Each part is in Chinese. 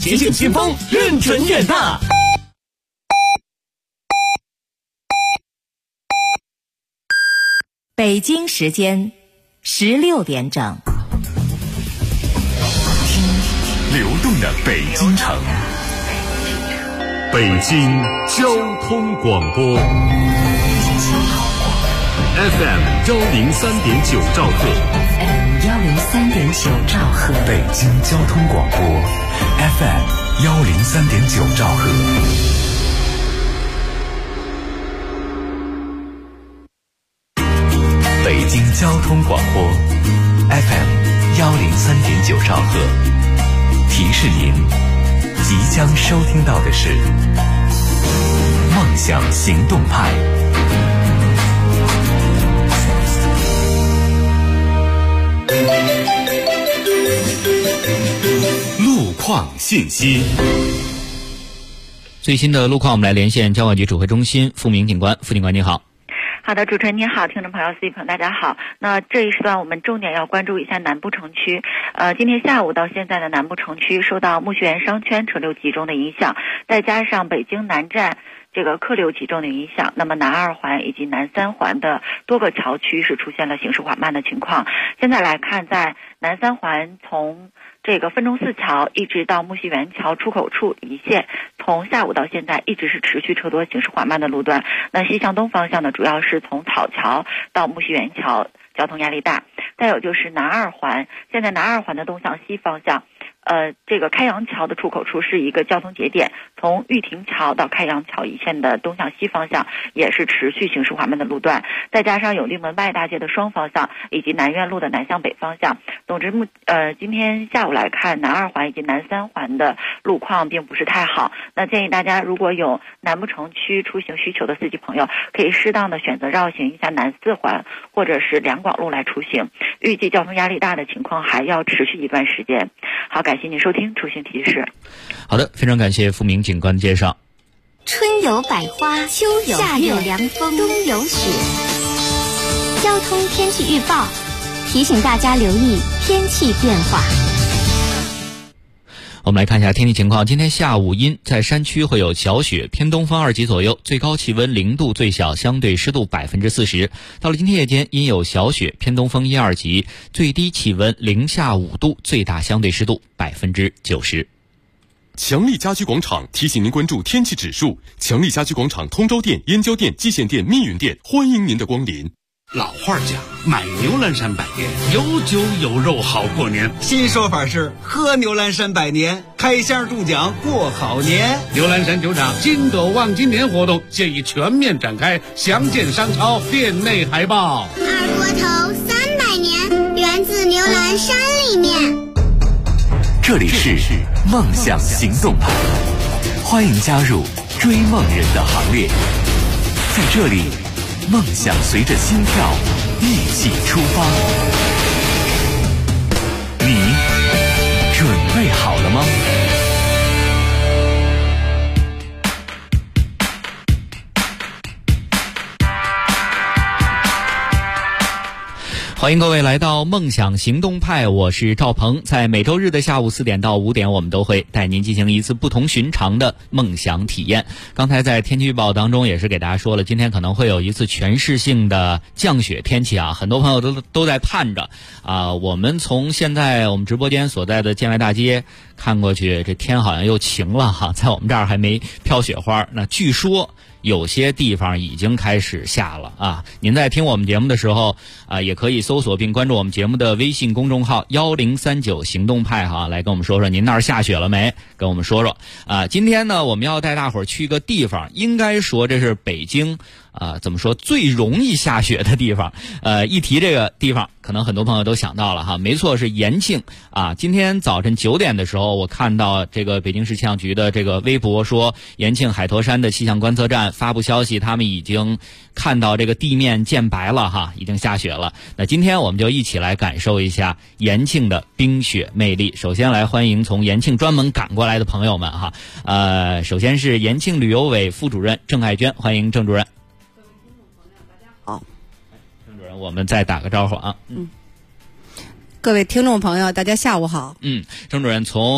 捷径先锋，认准远大。 北京时间16点整， 听流动的北京城，北京交通广播 FM 103.9兆赫， 103.9兆赫， 北京交通广播 FM 103.9兆赫。北京交通广播 FM 103.9兆赫，提示您即将收听到的是梦想行动派。路况信息， 最新的路况我们来连线交管局指挥中心付明警官。付警官你好。 好的，主持人您好，听众朋友、司机朋友大家好。那这一时段我们重点要关注一下南部城区。今天下午到现在的南部城区受到木樨园商圈车流集中的影响，再加上北京南站这个客流集中的影响，那么南二环以及南三环的多个桥区是出现了行驶缓慢的情况。现在来看，在南三环从这个分钟寺桥一直到木樨园桥出口处一线，从下午到现在一直是持续车多行驶缓慢的路段。那西向东方向呢，主要是从草桥到木樨园桥交通压力大。再有就是南二环，现在南二环的东向西方向这个开阳桥的出口处是一个交通节点，从玉亭桥到开阳桥一线的东向西方向也是持续行驶缓慢的路段，再加上永定门外大街的双方向以及南苑路的南向北方向。总之今天下午来看，南二环以及南三环的路况并不是太好。那建议大家如果有南部城区出行需求的司机朋友，可以适当的选择绕行一下南四环或者是两广路来出行，预计交通压力大的情况还要持续一段时间。好，感谢您收听出行提示。 好的，非常感谢付明警官的介绍。 春有百花，秋有夏有凉风，冬有雪。交通天气预报提醒大家留意天气变化。 我们来看一下天气情况。今天下午阴，在山区会有小雪，偏东风2级左右，最高气温0度，最小相对湿度40%。到了今天夜间，阴有小雪，偏东风1、2级，最低气温零下5度，最大相对湿度90%。 强力家居广场提醒您关注天气指数。强力家居广场通州店、燕郊店、蓟县店、密云店，欢迎您的光临。 老话讲，买牛栏山百年，有酒有肉好过年。 新说法是喝牛栏山百年，开箱中奖过好年。 牛栏山酒厂金斗望金年活动现已全面展开，详见商超店内海报。 二锅头300年，源自牛栏山里面。 这里是梦想行动派，欢迎加入追梦人的行列。在这里，梦想随着心跳一起出发。你准备好了吗？ 欢迎各位来到梦想行动派，我是赵鹏。在每周日的下午4点到5点，我们都会带您进行一次不同寻常的梦想体验。刚才在天气预报当中也是给大家说了，今天可能会有一次全市性的降雪天气啊，很多朋友都在盼着啊。我们从现在我们直播间所在的建外大街看过去，这天好像又晴了哈，在我们这儿还没飘雪花。那据说有些地方已经开始下了啊！您在听我们节目的时候啊，也可以搜索并关注我们节目的微信公众号1039行动派哈，来跟我们说说您那儿下雪了没？跟我们说说啊！今天呢，我们要带大伙儿去一个地方，应该说这是北京怎么说最容易下雪的地方。一提这个地方，可能很多朋友都想到了哈，没错，是延庆啊。今天早晨9点的时候，我看到这个北京市气象局的这个微博说，延庆海坨山的气象观测站发布消息，他们已经看到这个地面见白了哈，已经下雪了。那今天我们就一起来感受一下延庆的冰雪魅力。首先来欢迎从延庆专门赶过来的朋友们哈。首先是延庆旅游委副主任郑爱娟，欢迎郑主任。 好， 郑主任，我们再打个招呼啊。 各位听众朋友，大家下午好。 郑主任，从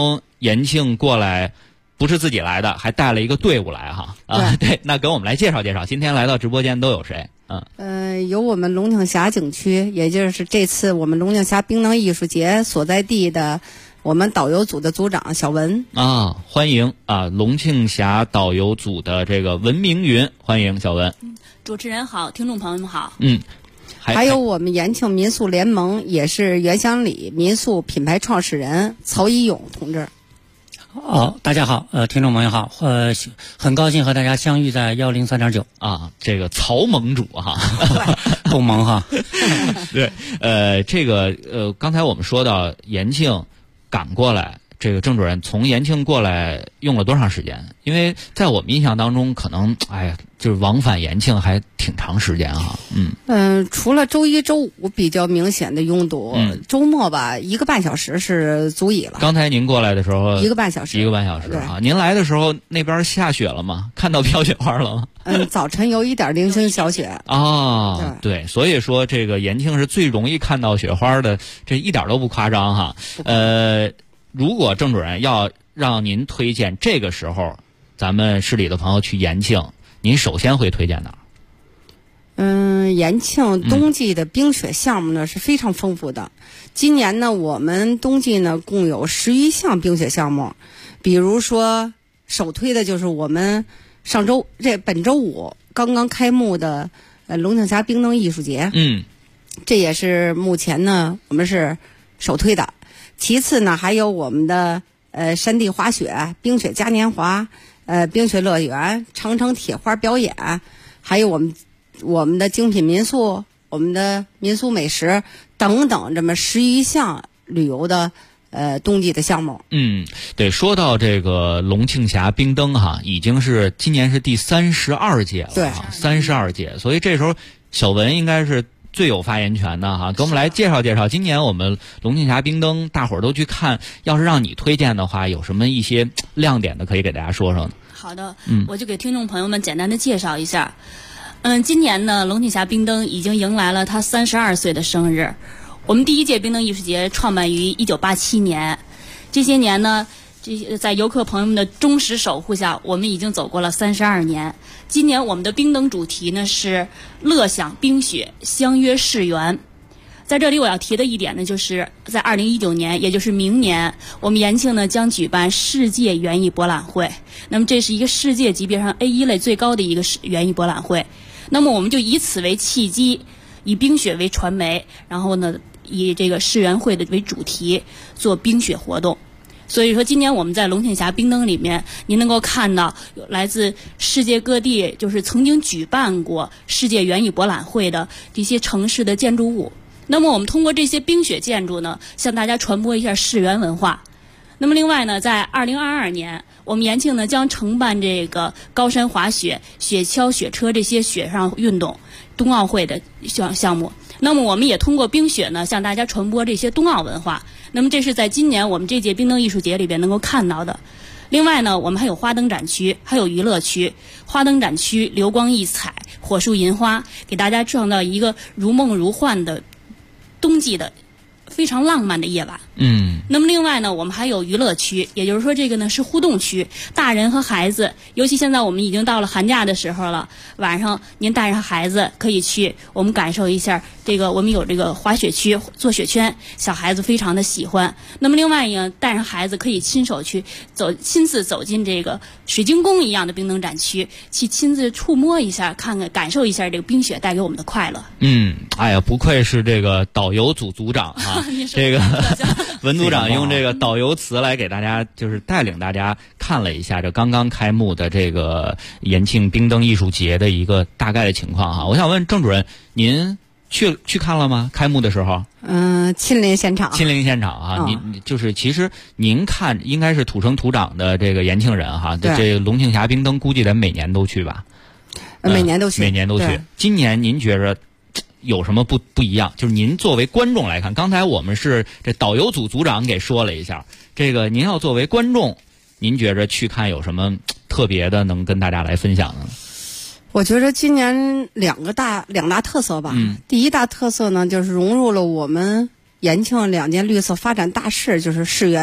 延庆过来不是自己来的，还带了一个队伍来哈。对，那给我们来介绍介绍，今天来到直播间都有谁？ 有我们龙庆峡景区，也就是这次我们龙庆峡冰灯艺术节所在地的我们导游组的组长小文啊，欢迎啊！龙庆峡导游组的这个文明云，欢迎小文。 主持人好，听众朋友们好。 还有我们延庆民宿联盟，也是原乡里民宿品牌创始人曹一勇同志。 大家好，听众朋友好，很高兴和大家相遇在103.9 啊，这个曹盟主哈， 共盟哈， 对，这个刚才我们说到延庆赶过来，这个郑主任从延庆过来用了多长时间？因为在我们印象当中，可能就是往返延庆还挺长时间哈。 除了周一周五比较明显的拥堵，周末吧1个半小时是足矣了。 刚才您过来的时候 1个半小时啊。您来的时候那边下雪了吗？看到飘雪花了吗？ 早晨有一点零星小雪啊。对，所以说这个延庆是最容易看到雪花的，这一点都不夸张哈。如果郑主任要让您推荐这个时候咱们市里的朋友去延庆，您首先会推荐哪儿？ 延庆冬季的冰雪项目呢是非常丰富的。今年呢，我们冬季呢共有10余项冰雪项目，比如说首推的就是我们本周五刚刚开幕的龙庆峡冰灯艺术节。这也是目前呢我们是首推的。其次呢，还有我们的山地滑雪、冰雪嘉年华、冰雪乐园、长城铁花表演，还有我们的精品民宿、我们的民宿美食等等，这么10余项旅游的冬季的项目。 对，说到这个龙庆峡冰灯哈，已经是今年是第32届了， 对 ，32届，所以这时候小文应该是最有发言权的哈，给我们来介绍介绍今年我们龙庆峡冰灯，大伙儿都去看，要是让你推荐的话，有什么一些亮点的可以给大家说说呢？ 好的，我就给听众朋友们简单的介绍一下。今年呢，龙庆峡冰灯已经迎来了他32岁的生日。我们第一届冰灯艺术节创办于1987年，这些年呢，在游客朋友们的忠实守护下，我们已经走过了32年。今年我们的冰灯主题呢是乐享冰雪，相约世园。在这里我要提的一点呢，就是在2019年，也就是明年，我们延庆呢将举办世界园艺博览会。那么这是一个世界级别上 A1 类最高的一个园艺博览会。那么我们就以此为契机，以冰雪为传媒，然后呢以这个世园会的为主题做冰雪活动。所以说今年我们在龙庆峡冰灯里面，您能够看到有来自世界各地，就是曾经举办过世界园艺博览会的这些城市的建筑物。那么我们通过这些冰雪建筑呢，向大家传播一下世园文化。那么另外呢，在2022年，我们延庆呢将承办这个高山滑雪、雪橇、雪车这些雪上运动冬奥会的项目。那么我们也通过冰雪呢，向大家传播这些冬奥文化。那么这是在今年我们这届冰灯艺术节里边能够看到的。另外呢，我们还有花灯展区，还有娱乐区。花灯展区流光溢彩，火树银花，给大家创造一个如梦如幻的冬季的非常浪漫的夜晚。那么另外呢，我们还有娱乐区，也就是说这个呢是互动区，大人和孩子，尤其现在我们已经到了寒假的时候了，晚上您带上孩子可以去，我们感受一下这个，我们有这个滑雪区，做雪圈，小孩子非常的喜欢。那么另外呢，带上孩子可以亲自走进这个水晶宫一样的冰灯展区，去亲自触摸一下，看看感受一下这个冰雪带给我们的快乐。 哎呀，不愧是这个导游组组长啊，这个文组长用这个导游词来给大家，就是带领大家看了一下这刚刚开幕的这个延庆冰灯艺术节的一个大概的情况哈。我想问郑主任，您去看了吗？开幕的时候？ 亲临现场啊！您就是其实您看应该是土生土长的这个延庆人哈，这龙庆峡冰灯估计得每年都去吧？ 每年都去。 今年您觉着有什么不一样？就是您作为观众来看，刚才我们是这导游组组长给说了一下，这个您要作为观众，您觉着去看有什么特别的能跟大家来分享的呢？ 我觉得今年两大特色吧。第一大特色呢，就是融入了我们延庆2件绿色发展大事，就是世园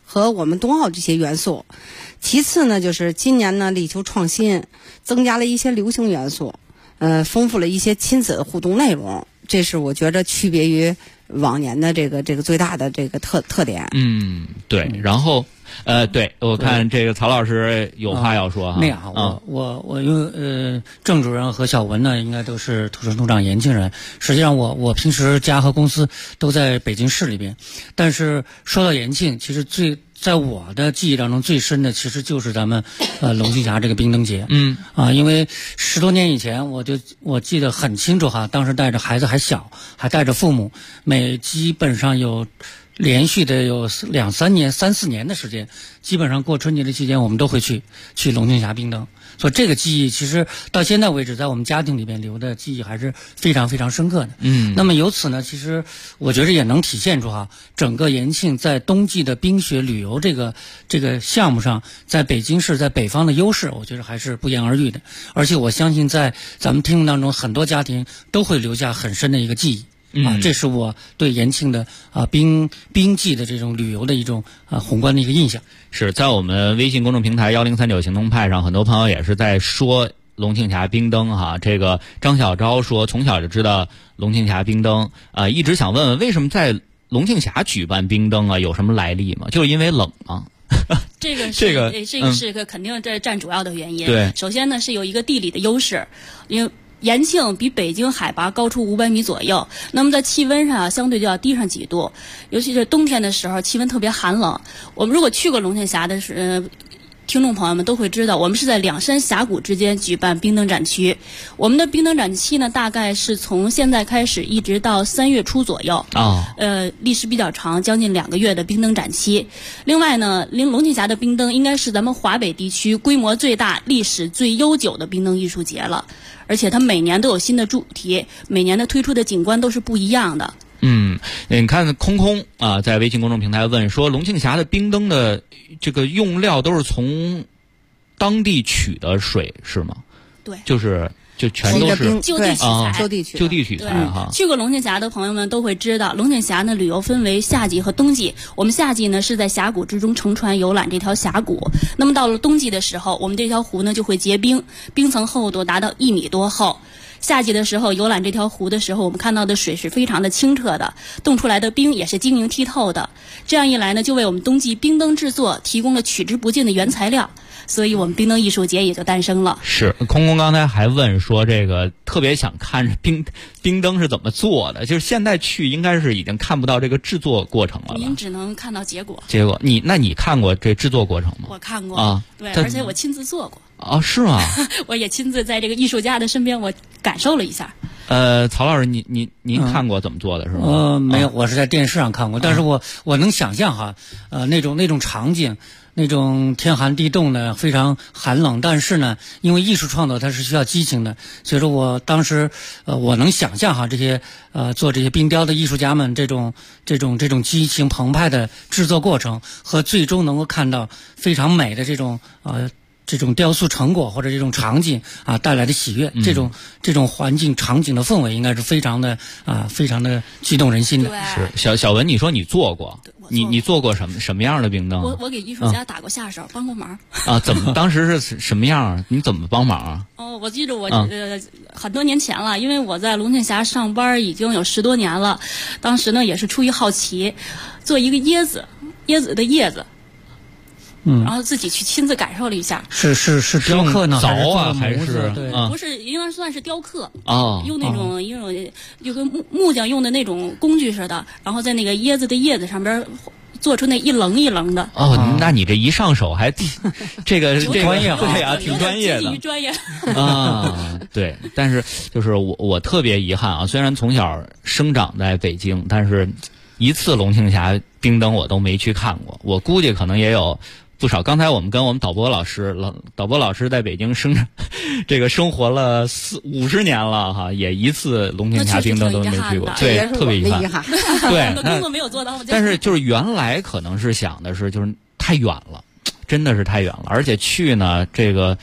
和我们冬奥这些元素。其次呢，就是今年呢力求创新，增加了一些流行元素，丰富了一些亲子互动内容，这是我觉得区别于往年的这个最大的这个特点。 对。然后对，我看这个曹老师有话要说哈。 那样，我因为郑主任和小文呢，应该都是土生土长延庆人。实际上我平时家和公司都在北京市里边，但是说到延庆，其实在我的记忆当中最深的，其实就是咱们龙庆峡这个冰灯节。因为10多年以前，我记得很清楚哈，当时带着孩子还小，还带着父母，基本上有连续的有2、3年、3、4年的时间，基本上过春节的期间，我们都会去龙庆峡冰灯。所以这个记忆其实到现在为止，在我们家庭里面留的记忆还是非常非常深刻的。那么由此呢，其实我觉得也能体现出整个延庆在冬季的冰雪旅游这个项目上，在北京市在北方的优势，我觉得还是不言而喻的。而且我相信在咱们听众当中，很多家庭都会留下很深的一个记忆。这是我对延庆的冰季的这种旅游的一种宏观的一个印象。 是在我们微信公众平台1039行动派上，很多朋友也是在说龙庆峡冰灯哈。这个张小昭说从小就知道龙庆峡冰灯，一直想问问为什么在龙庆峡举办冰灯有什么来历吗？就是因为冷吗？ 这个是个肯定这占主要的原因。 对， 首先呢是有一个地理的优势，因为延庆比北京海拔高出500米左右，那么在气温上相对就要低上几度，尤其是冬天的时候气温特别寒冷。我们如果去过龙庆峡的听众朋友们都会知道，我们是在2山峡谷之间举办冰灯展区。我们的冰灯展期呢，大概是从现在开始一直到3月初左右。历时比较长，将近2个月的冰灯展期。另外呢，龙庆峡的冰灯应该是咱们华北地区规模最大、历史最悠久的冰灯艺术节了。而且它每年都有新的主题，每年的推出的景观都是不一样的。 你看空在微信公众平台问说，龙庆峡的冰灯的这个用料都是从当地取的水是吗？ 对， 就全都是就地取材， 就地取材哈。 去过龙庆峡的朋友们都会知道，龙庆峡呢旅游分为夏季和冬季。我们夏季呢是在峡谷之中乘船游览这条峡谷，那么到了冬季的时候，我们这条湖呢就会结冰，冰层厚度达到1米多厚。夏季的时候游览这条湖的时候，我们看到的水是非常的清澈的，冻出来的冰也是晶莹剔透的。这样一来呢，就为我们冬季冰灯制作提供了取之不尽的原材料。所以我们冰灯艺术节也就诞生了。 是，空刚才还问说，这个特别想看着冰灯是怎么做的，就是现在去应该是已经看不到这个制作过程了。 您只能看到结果。 你看过这制作过程吗？ 我看过对，而且我亲自做过。 是吗？ 我也亲自在这个艺术家的身边，我感受了一下。 曹老师，您看过怎么做的是吗？ 没有，我是在电视上看过，但是我能想象那种场景。那种天寒地冻的非常寒冷，但是呢，因为艺术创作它是需要激情的，所以说我当时我能想象这些做这些冰雕的艺术家们这种激情澎湃的制作过程和最终能够看到非常美的这种雕塑成果或者这种场景带来的喜悦，这种环境场景的氛围应该是非常的激动人心的。 是小文，你说你做过？你做过什么样的冰灯？ 我给艺术家打过下手，帮过忙。 怎么当时是什么样？你怎么帮忙我记得我很多年前了，因为我在龙庆峡上班已经有10多年了。当时呢也是出于好奇，做一个椰子的叶子。然后自己去亲自感受了一下。 是雕刻呢？ 凿还是？ 不是，应该算是雕刻。用那种就跟木匠用的那种工具似的，然后在那个椰子的叶子上边做出那一棱一棱的。 那你这一上手还这个专业对呀，挺专业的。 专业对，但是就是我特别遗憾虽然从小生长在北京，但是一次龙庆峡冰灯我都没去看过。我估计可能也有不少。刚才我们跟我们导播老师在北京生活了50年了也一次龙庆峡冰灯都没去过，对，特别遗憾。对， 工作没有做到。 但是就是原来可能是想的是就是太远了，真的是太远了，而且去呢这个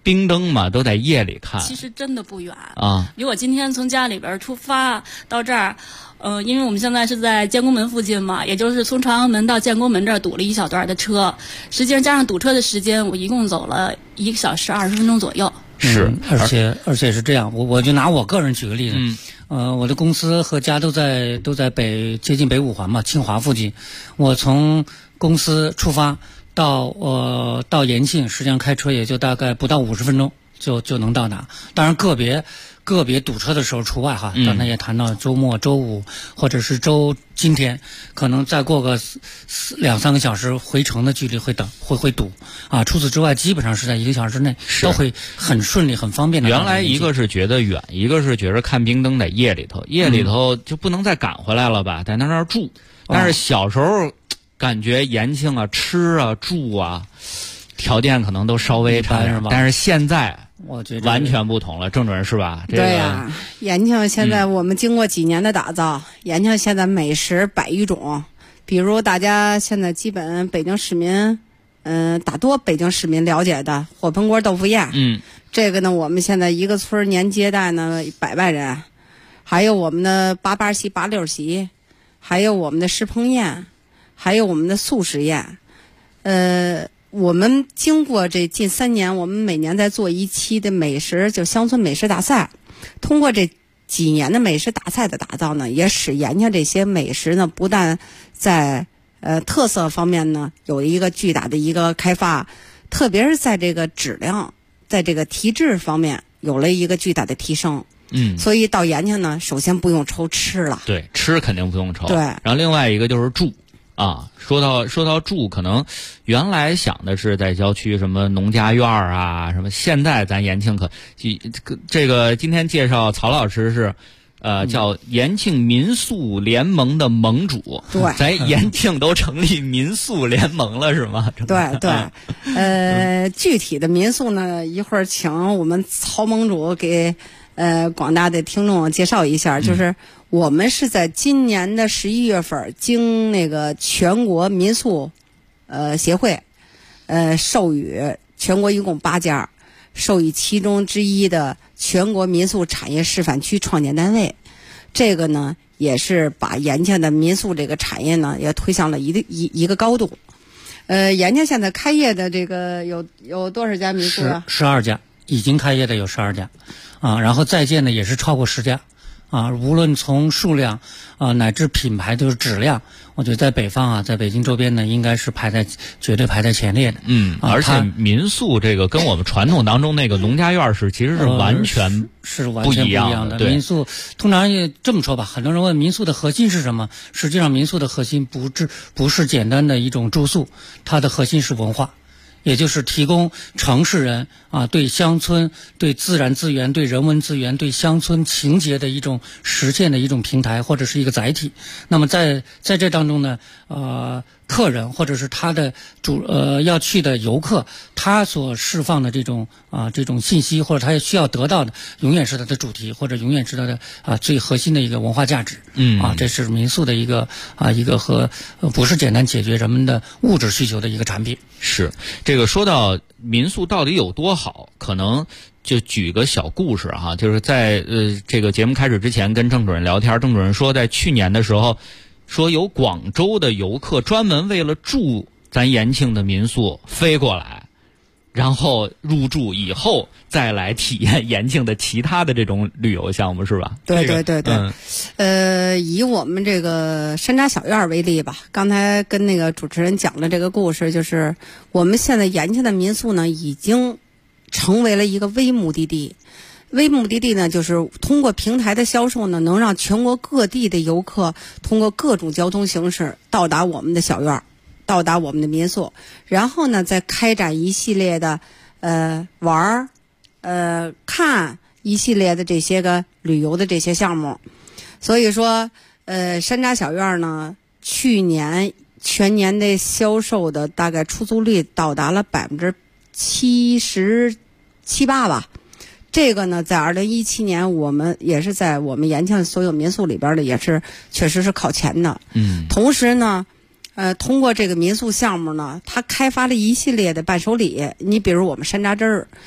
冰灯嘛，都在夜里看。 其实真的不远啊， 比我今天从家里边出发到这儿，因为我们现在是在建国门附近嘛，也就是从朝阳门到建国门这儿堵了一小段的车，实际上加上堵车的时间，我一共走了1个小时20分钟左右。 是， 而且是这样，我就拿我个人举个例子，我的公司和家都在接近北五环嘛，清华附近。我从公司出发到延庆，实际上开车也就大概不到50分钟就能到达。当然个别堵车的时候除外哈，刚才也谈到周末、周五或者是今天，可能再过个2-3个小时回程的距离会堵啊。除此之外，基本上是在1个小时内都会很顺利、很方便的。 原来一个是觉得远，一个是觉得看冰灯在夜里头就不能再赶回来了吧，在那儿住。但是小时候感觉延庆啊、吃啊、住啊，条件可能都稍微差点，但是现在我觉得完全不同了，郑主任是吧？ 对呀，延庆现在我们经过几年的打造，延庆现在美食100余种，比如大家现在基本北京市民，大多北京市民了解的火盆锅豆腐宴，这个呢，我们现在一个村年接待呢100万人，还有我们的88席、86席，还有我们的石棚宴，还有我们的素食宴，我们经过这近3年，我们每年在做一期的美食，就乡村美食大赛。通过这几年的美食大赛的打造呢，也使延庆这些美食呢，不但在特色方面呢有一个巨大的一个开发，特别是在这个质量，在这个提质方面有了一个巨大的提升。所以到延庆呢，首先不用愁吃了。 对，吃肯定不用愁。 对， 然后另外一个就是住。啊，说到住，可能原来想的是在郊区什么农家院啊，什么现在咱延庆这个今天介绍曹老师是叫延庆民宿联盟的盟主， 对， 咱延庆都成立民宿联盟了是吗？ 对对，具体的民宿呢，一会儿请我们曹盟主给广大的听众介绍一下，就是我们是在今年的11月份，经那个全国民宿协会授予，全国一共8家，授予其中之一的全国民宿产业示范区创建单位。这个呢，也是把延庆的民宿这个产业呢，也推向了一个高度。延庆现在开业的这个有多少家民宿啊 ？12家，已经开业的有12家，啊，然后在建的也是超过10家。啊，无论从数量啊乃至品牌都是质量，我觉得在北方啊，在北京周边呢，应该是绝对排在前列的。 而且民宿这个跟我们传统当中那个农家院其实是完全不一样的。 民宿通常也这么说吧，很多人问民宿的核心是什么？实际上，民宿的核心不是简单的一种住宿，它的核心是文化。也就是提供城市人啊对乡村、对自然资源、对人文资源、对乡村情节的一种实现的一种平台或者是一个载体。那么在这当中呢，客人或者是他的要去的游客，他所释放的这种信息或者他需要得到的，永远是他的主题或者永远是他的最核心的一个文化价值。这是民宿的一个和不是简单解决人们的物质需求的一个产品。 是这个说到民宿到底有多好，可能就举个小故事哈，就是在这个节目开始之前跟郑主任聊天，郑主任说在去年的时候，说有广州的游客专门为了住咱延庆的民宿飞过来，然后入住以后再来体验延庆的其他的这种旅游项目，是吧？ 对对对对，以我们这个山楂小院为例吧，刚才跟那个主持人讲了这个故事，就是我们现在延庆的民宿呢，已经成为了一个微目的地。微目的地呢，就是通过平台的销售呢，能让全国各地的游客通过各种交通形式到达我们的小院，到达我们的民宿，然后呢，再开展一系列的玩看一系列的这些个旅游的这些项目。所以说山楂小院呢，去年全年的销售的大概出租率到达了77%-78%吧。这个呢，在2017年，我们也是在我们延庆所有民宿里边的，也是确实是靠前的。同时呢，通过这个民宿项目呢，它开发了一系列的伴手礼。你比如我们山楂汁儿，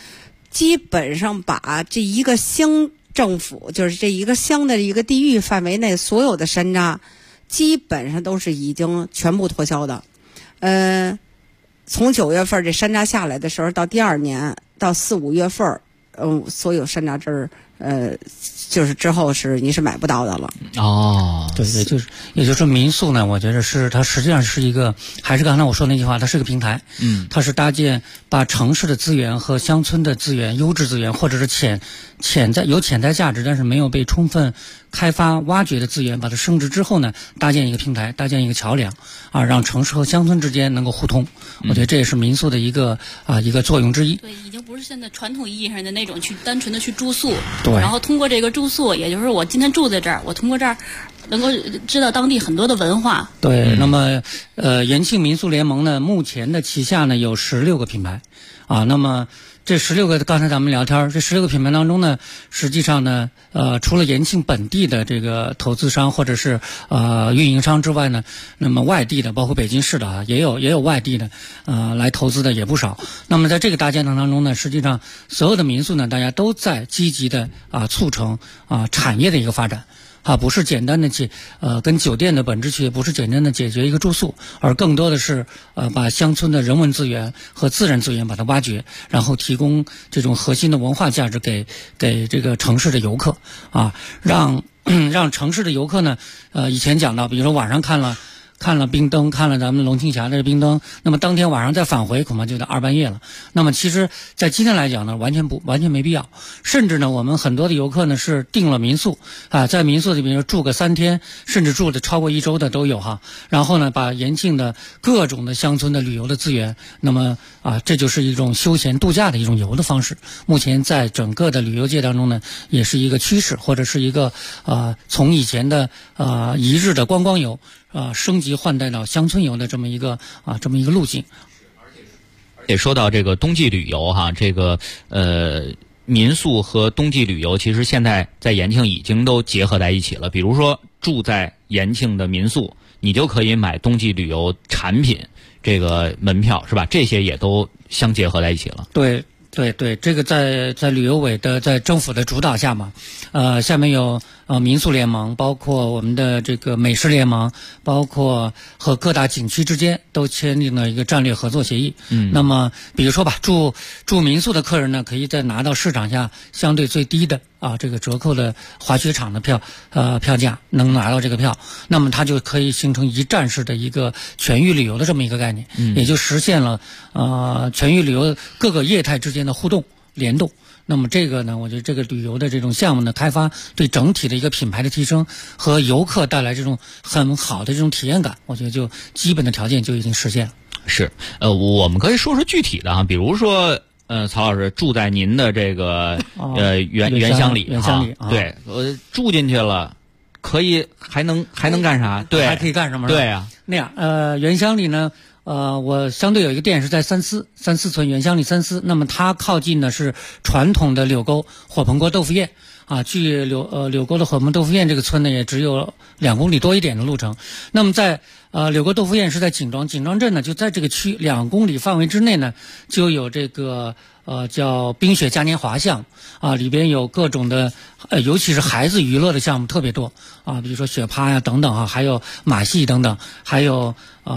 基本上把这一个乡政府，就是这一个乡的一个地域范围内所有的山楂，基本上都是已经全部脱销的。从9月份这山楂下来的时候，到第2年到4、5月份，所有山楂汁儿，就是之后你是买不到的了。 哦，对，也就是说民宿呢，我觉得它实际上是一个，还是刚才我说那句话，它是个平台。它是搭建把城市的资源和乡村的资源、优质资源，或者是有潜在价值但是没有被充分开发挖掘的资源，把它升值之后呢，搭建一个平台，搭建一个桥梁啊，让城市和乡村之间能够互通。我觉得这也是民宿的一个作用之一。 对，已经不是现在传统意义上的那种单纯的去住宿， 对， 然后通过这个住宿，也就是我今天住在这儿，我通过这儿能够知道当地很多的文化。 对，那么延庆民宿联盟呢，目前的旗下呢有16个品牌啊，那么这16个，刚才咱们聊天，这16个品牌当中呢，实际上呢，除了延庆本地的这个投资商或者是运营商之外呢，那么外地的，包括北京市的啊，也有外地的，来投资的也不少。那么在这个大建堂当中呢，实际上所有的民宿呢，大家都在积极的促成产业的一个发展。不是简单的跟酒店的本质区别不是简单的解决一个住宿，而更多的是把乡村的人文资源和自然资源把它挖掘，然后提供这种核心的文化价值给这个城市的游客啊，让城市的游客呢，以前讲到，比如说晚上看了冰灯，看了咱们龙庆峡的冰灯，那么当天晚上再返回恐怕就得2半夜了。那么其实在今天来讲呢，完全没必要。甚至呢，我们很多的游客呢是订了民宿在民宿里面住个3天，甚至住的超过1周的都有哈。然后呢，把延庆的各种的乡村的旅游的资源，那么这就是一种休闲度假的一种游的方式。目前在整个的旅游界当中呢，也是一个趋势，或者是一个从以前的一日的观光游升级换代到乡村游的这么一个路径。 也说到这个冬季旅游哈，这个民宿和冬季旅游其实现在在延庆已经都结合在一起了。比如说住在延庆的民宿，你就可以买冬季旅游产品这个门票是吧？这些也都相结合在一起了。 对，这个在旅游委的在政府的主导下嘛，下面有民宿联盟，包括我们的这个美食联盟，包括和各大景区之间都签订了一个战略合作协议。那么比如说吧，住民宿的客人呢，可以再拿到市场下相对最低的这个折扣的滑雪场的票价，能拿到这个票，那么它就可以形成一站式的一个全域旅游的这么一个概念，也就实现了全域旅游各个业态之间的互动联动。那么这个呢，我觉得这个旅游的这种项目的开发，对整体的一个品牌的提升和游客带来这种很好的这种体验感，我觉得就基本的条件就已经实现了。 是，我们可以说说具体的比如说曹老师住在您的这个原乡里对，住进去了，可以还能干啥？对， 还可以干什么？ 对啊， 那样原乡里呢，我相对有一个店是在三思村原乡里三思，那么它靠近的是传统的柳沟火盆锅豆腐宴距柳沟的火盆豆腐宴这个村呢，也只有2公里多一点的路程。那么在柳沟豆腐宴是在景庄镇呢，就在这个区2公里范围之内呢，就有这个叫冰雪嘉年华项目里边有各种的尤其是孩子娱乐的项目特别多比如说雪趴呀等等还有马戏等等，还有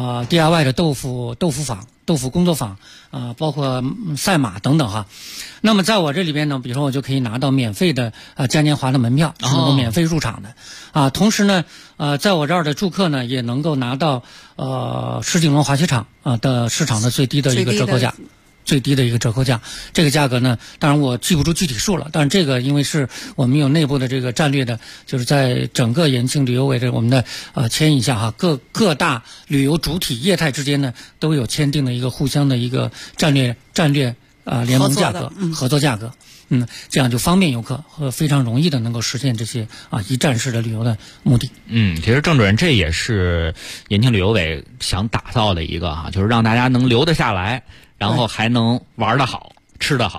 DIY 的豆腐坊、豆腐工作坊包括赛马等等那么在我这里边呢，比如说我就可以拿到免费的嘉年华的门票，是能够免费入场的同时呢在我这儿的住客呢也能够拿到石景龙滑雪场的市场的最低的一个折扣价。最低的一个折扣价，这个价格呢，当然我记不住具体数了，但是这个因为是我们有内部的这个战略的，就是在整个延庆旅游委的我们的牵引下各大旅游主体业态之间呢都有签订的一个互相的一个战略联盟价格合作价格，这样就方便游客和非常容易的能够实现这些一站式的旅游的目的。 其实郑主任这也是延庆旅游委想打造的一个就是让大家能留得下来。然后还能玩得好，吃得好，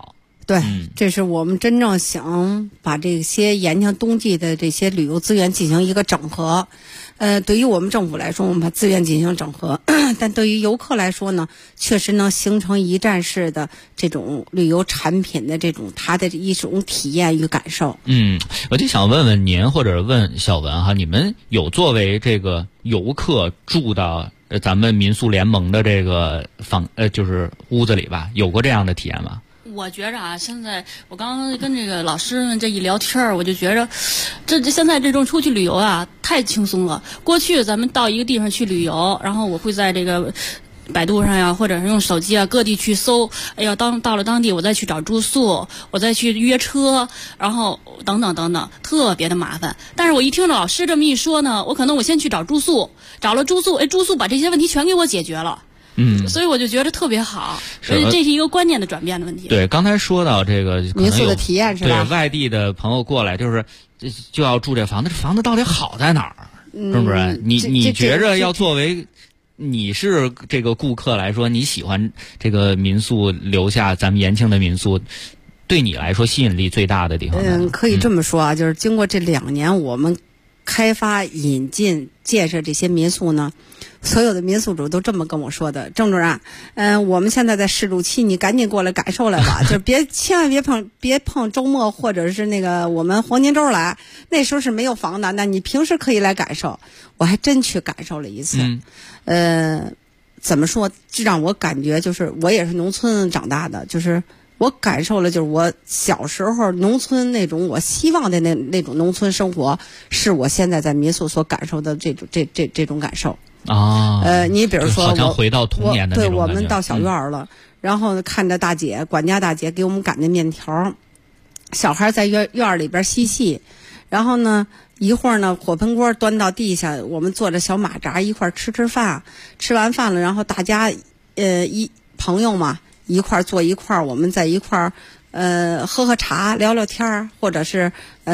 对，这是我们真正想把这些延庆冬季的这些旅游资源进行一个整合。对于我们政府来说，我们把资源进行整合，但对于游客来说呢，确实能形成一站式的这种旅游产品的这种它的一种体验与感受。 我就想问问您，或者问小文哈，你们有作为这个游客住到咱们民宿联盟的这个就是屋子里吧，有过这样的体验吗？ 我觉着啊，现在我刚刚跟这个老师们这一聊天，我就觉着，这现在这种出去旅游啊，太轻松了。过去咱们到一个地方去旅游，然后我会在这个百度上呀，或者是用手机啊，各地去搜。哎呀，到了当地，我再去找住宿，我再去约车，然后等等等等，特别的麻烦。但是我一听老师这么一说呢，我可能先去找住宿，找了住宿，住宿把这些问题全给我解决了。所以我就觉得特别好，所以这是一个观念的转变的问题。 对，刚才说到这个民宿的体验是吧？ 对，外地的朋友过来就要住这房子，这房子到底好在哪儿？是不是？你觉着要作为你是这个顾客来说，你喜欢这个民宿留下咱们延庆的民宿，对你来说吸引力最大的地方？ 可以这么说啊，就是经过这2年，我们开发、引进、建设这些民宿呢，所有的民宿主都这么跟我说的，郑主任，我们现在在试住期，你赶紧过来感受来吧，就是千万别碰周末或者是那个我们黄金周来，那时候是没有房的，那你平时可以来感受。我还真去感受了一次，怎么说？这让我感觉就是我也是农村长大的，就是我感受了，就是我小时候农村那种我希望的那种农村生活，是我现在在民宿所感受的这种感受啊。 你比如说好像回到童年的那种感觉。 对，我们到小院了，然后看着大姐管家大姐给我们擀的面条，小孩在院里边嬉戏，然后呢一会儿呢火盆锅端到地下，我们坐着小马扎一块吃饭，吃完饭了，然后大家朋友嘛一块坐一块，我们在一块喝茶聊聊天，或者是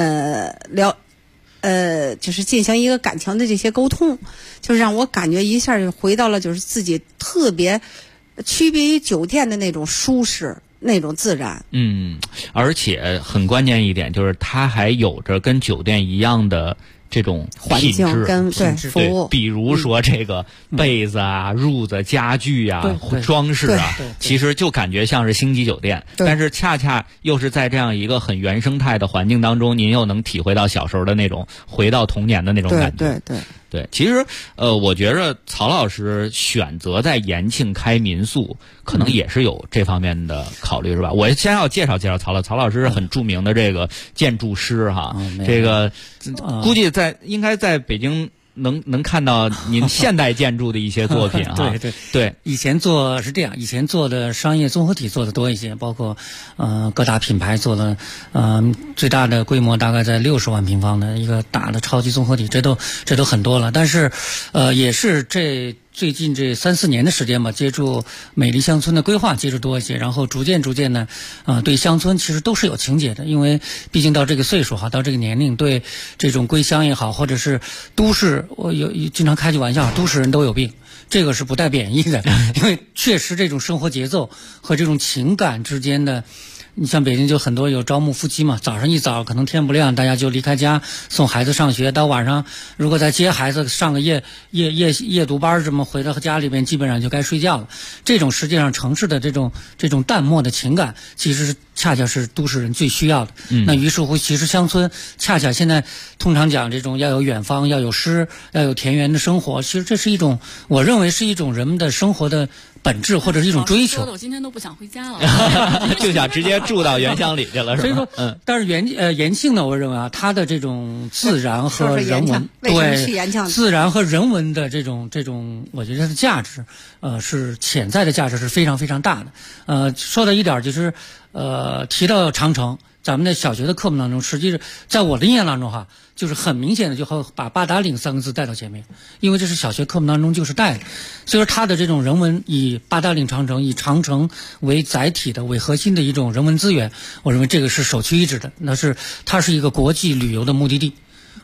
就是进行一个感情的这些沟通，就是让我感觉一下就回到了就是自己特别区别于酒店的那种舒适那种自然。 而且很关键一点就是它还有着跟酒店一样的这种环境跟服务， 比如说这个被子啊、褥子、家具啊、装饰啊，其实就感觉像是星级酒店，但是恰恰又是在这样一个很原生态的环境当中，您又能体会到小时候的那种回到童年的那种感觉。对，其实我觉着曹老师选择在延庆开民宿，可能也是有这方面的考虑，是吧？我先要介绍曹老师是很著名的这个建筑师哈，这个估计应该在北京能看到您现代建筑的一些作品哈。对， 以前是这样，以前做的商业综合体做的多一些，包括各大品牌做的最大的规模大概在60万平方的一个大的超级综合体，这都很多了。但是也是最近这3-4年的时间吧，接触美丽乡村的规划接触多一些，然后逐渐呢，对乡村其实都是有情结的，因为毕竟到这个岁数哈，到这个年龄，对这种归乡也好，或者是都市，我经常开句玩笑，都市人都有病，这个是不带贬义的，因为确实这种生活节奏和这种情感之间的。你像北京就很多有招募夫妻嘛，早上一早可能天不亮，大家就离开家送孩子上学，到晚上如果再接孩子上个夜读班，这么回到家里边基本上就该睡觉了。这种实际上城市的这种淡漠的情感，其实恰恰是都市人最需要的。那于是乎，其实乡村恰恰现在通常讲这种要有远方，要有诗，要有田园的生活，其实这是一种，我认为是一种人们的生活的本质或者是一种追求。 我今天都不想回家了， 就想直接住到原乡里去了，是吧？ 所以说，但是延庆呢，我认为啊，它的这种自然和人文，自然和人文的这种，我觉得它的价值，是潜在的价值是非常非常大的。说到一点就是，提到长城。咱们的小学的课本当中，实际是在我的印象当中哈，就是很明显的就会把八达岭3个字带到前面，因为这是小学课本当中就是带的，所以说它的这种人文以八达岭长城以长城为载体的为核心的一种人文资源，我认为这个是首屈一指的，它是一个国际旅游的目的地。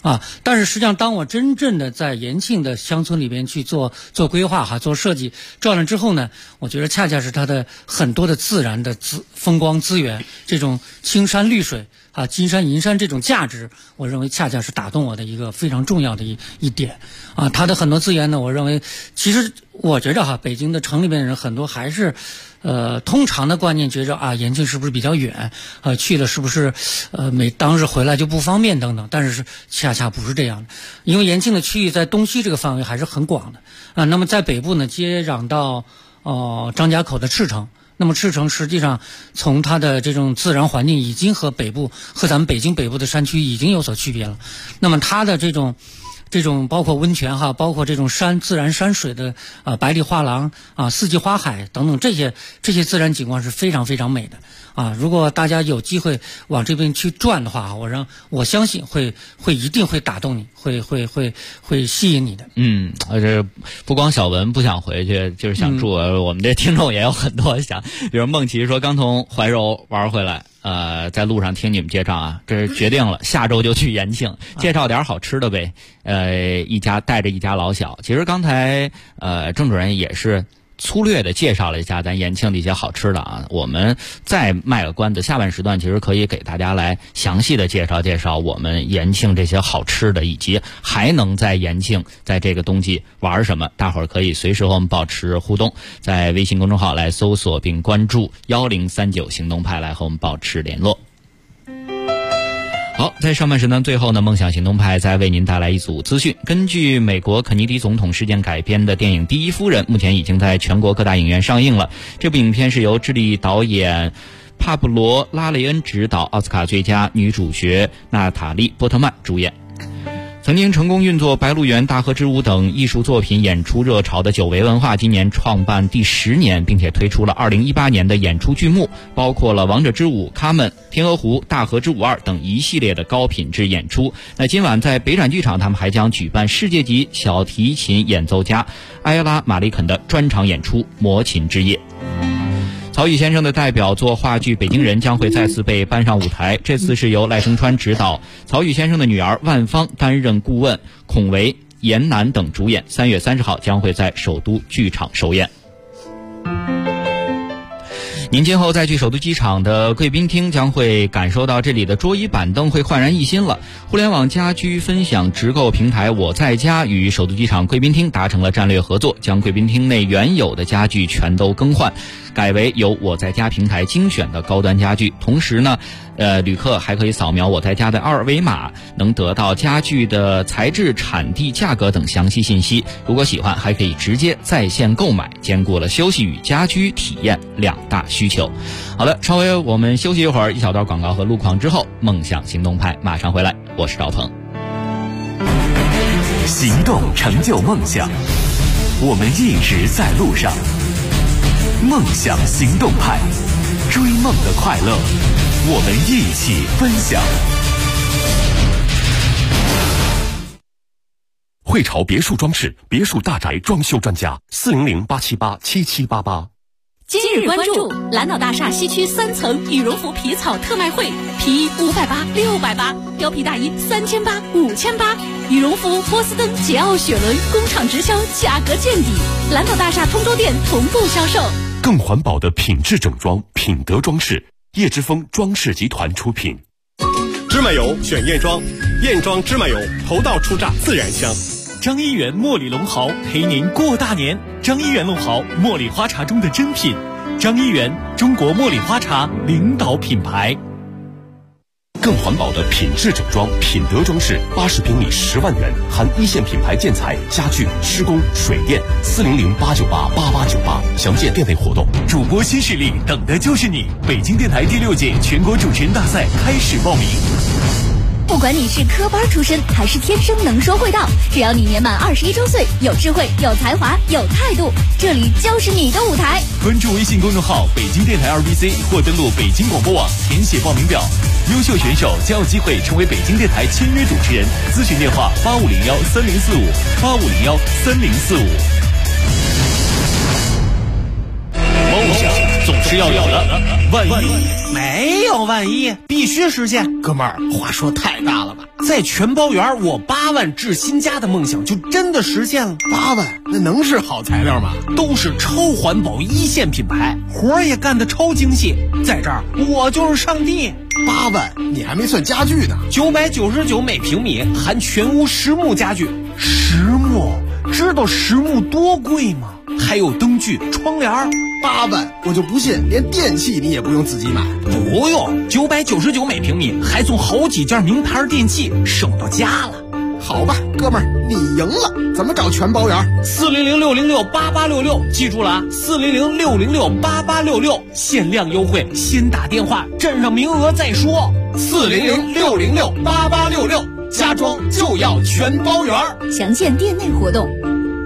但是实际上，当我真正的在延庆的乡村里边去做规划做设计转了之后呢，我觉得恰恰是它的很多的自然的风光资源，这种青山绿水金山银山这种价值，我认为恰恰是打动我的一个非常重要的一点它的很多资源呢，我认为其实我觉着北京的城里边的人很多还是通常的观念觉着延庆是不是比较远去了是不是当日回来就不方便等等，但是恰恰不是这样的，因为延庆的区域在东西这个范围还是很广的那么在北部呢接壤到张家口的赤城，那么赤城实际上从它的这种自然环境已经和咱们北京北部的山区已经有所区别了，那么它的这种包括温泉包括这种自然山水的百里画廊四季花海等等，这些自然景观是非常非常美的如果大家有机会往这边去转的话，我相信一定会打动你，会吸引你的。 这不光小文不想回去，就是想住我们这听众也有很多想，比如梦琪说刚从怀柔玩回来，在路上听你们介绍这是决定了下周就去延庆，介绍点好吃的呗。带着一家老小。其实刚才郑主任也是粗略的介绍了一下咱延庆的一些好吃的我们再卖个关子，下半时段其实可以给大家来详细的介绍我们延庆这些好吃的，以及还能在延庆在这个冬季玩什么，大伙儿可以随时和我们保持互动，在微信公众号来搜索并关注1039行动派来和我们保持联络。好，在上半时段最后呢，梦想行动派再为您带来一组资讯。根据美国肯尼迪总统事件改编的电影《第一夫人》，目前已经在全国各大影院上映了。这部影片是由智利导演帕布罗·拉雷恩执导，奥斯卡最佳女主角娜塔莉·波特曼主演。曾经成功运作《白鹿原》《大河之舞》等艺术作品演出热潮的久违文化，今年创办第10年，并且推出了2018年的演出剧目，包括了《王者之舞》、卡门、天鹅湖、大河之舞2等一系列的高品质演出。那今晚在北展剧场，他们还将举办世界级小提琴演奏家埃拉·马里肯的专场演出《魔琴之夜》。曹禺先生的代表作话剧《北京人》将会再次被搬上舞台，这次是由赖声川执导，曹禺先生的女儿万芳担任顾问，孔维、严楠等主演。3月30号将会在首都剧场首演。您今后再去首都机场的贵宾厅，将会感受到这里的桌椅板凳会焕然一新了。互联网家居分享直购平台我在家与首都机场贵宾厅达成了战略合作，将贵宾厅内原有的家具全都更换，改为由我在家平台精选的高端家具。同时呢，旅客还可以扫描我在家的二维码，能得到家具的材质、产地、价格等详细信息。如果喜欢，还可以直接在线购买，兼顾了休息与家居体验两大需求。好的，稍微我们休息一会儿，一小段广告和路况之后，梦想行动派马上回来，我是赵鹏。 行动成就梦想，我们一直在路上。梦想行动派，追梦的快乐，我们一起分享。 汇潮别墅装饰，别墅大宅装修专家，400-878-7788。 今日关注蓝岛大厦西区3层羽绒服皮草特卖会，皮衣580、680，貂皮大衣3800、5800，羽绒服、波司登、捷奥、雪伦工厂直销，价格见底。蓝岛大厦通州店同步销售。 更环保的品质整装，品德装饰，叶之峰装饰集团出品。 芝麻油选燕庄，燕庄芝麻油头道出榨自然香。 张一元茉莉龙毫陪您过大年。张一元龙毫，茉莉花茶中的珍品。张一元，中国茉莉花茶领导品牌。 更环保的品质整装，品德装饰，80平米10万元，含一线品牌建材、家具、施工、水电，400-898-8898，详见店内活动。 主播新势力，等的就是你！北京电台第6届全国主持人大赛开始报名。 不管你是科班出身还是天生能说会道，只要你年满21周岁，有智慧、有才华、有态度，这里就是你的舞台。 关注微信公众号北京电台2BC 或登录北京广播网填写报名表，优秀选手将有机会成为北京电台签约主持人。咨询电话8501-3045，8501-3045。 梦想总是要有的。万一没有万一，必须实现。哥们儿，话说太大了吧？在全包圆，我8万置新家的梦想就真的实现了。 8万，那能是好材料吗？ 都是超环保一线品牌，活儿也干得超精细。在这儿，我就是上帝。 8万，你还没算家具呢。 999每平米，含全屋实木家具。实木，知道实木多贵吗？还有灯具、窗帘。 8万，我就不信连电器你也不用自己买。 不用，999每平米，还送好几件名牌电器，省到家了。 好吧，哥们儿，你赢了。怎么找全包圆 ？400-606-8866，记住了啊！400-606-8866，限量优惠，先打电话，占上名额再说。400-606-8866，家装就要全包圆。 详见店内活动。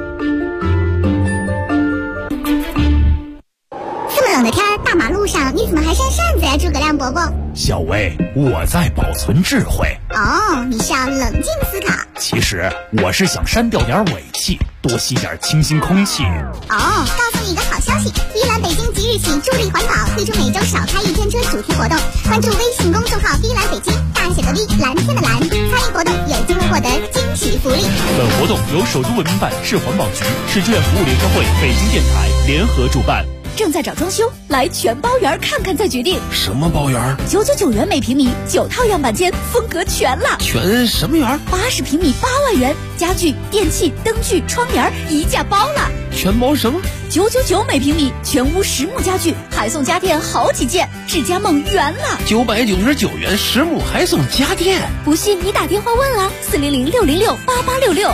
这么冷的天，大马路上你怎么还扇扇子呀，诸葛亮伯伯？ 小薇，我在保存智慧。 哦，你是要冷静思考。 其实我是想删掉点尾气，多吸点清新空气。 哦，告诉你一个好消息，迪兰北京即日起助力环保，推出每周少开1天车主题活动。关注微信公众号“迪兰北京”，大写的 V， 蓝天的蓝，参与活动有机会获得惊喜福利。 本活动由首都文明办、市环保局、市志愿服务联合会、北京电台联合主办。 正在找装修，来全包圆看看再决定。 什么包圆 ？999元每平米，9套样板间，风格全了。 全什么圆 ？80平米8万元，家具、电器、灯具、窗帘一价包了。 全包什么 ？999每平米，全屋实木家具，还送家电好几件，智家梦圆了。 999元实木还送家电， 不信你打电话问啊，400-606-8866。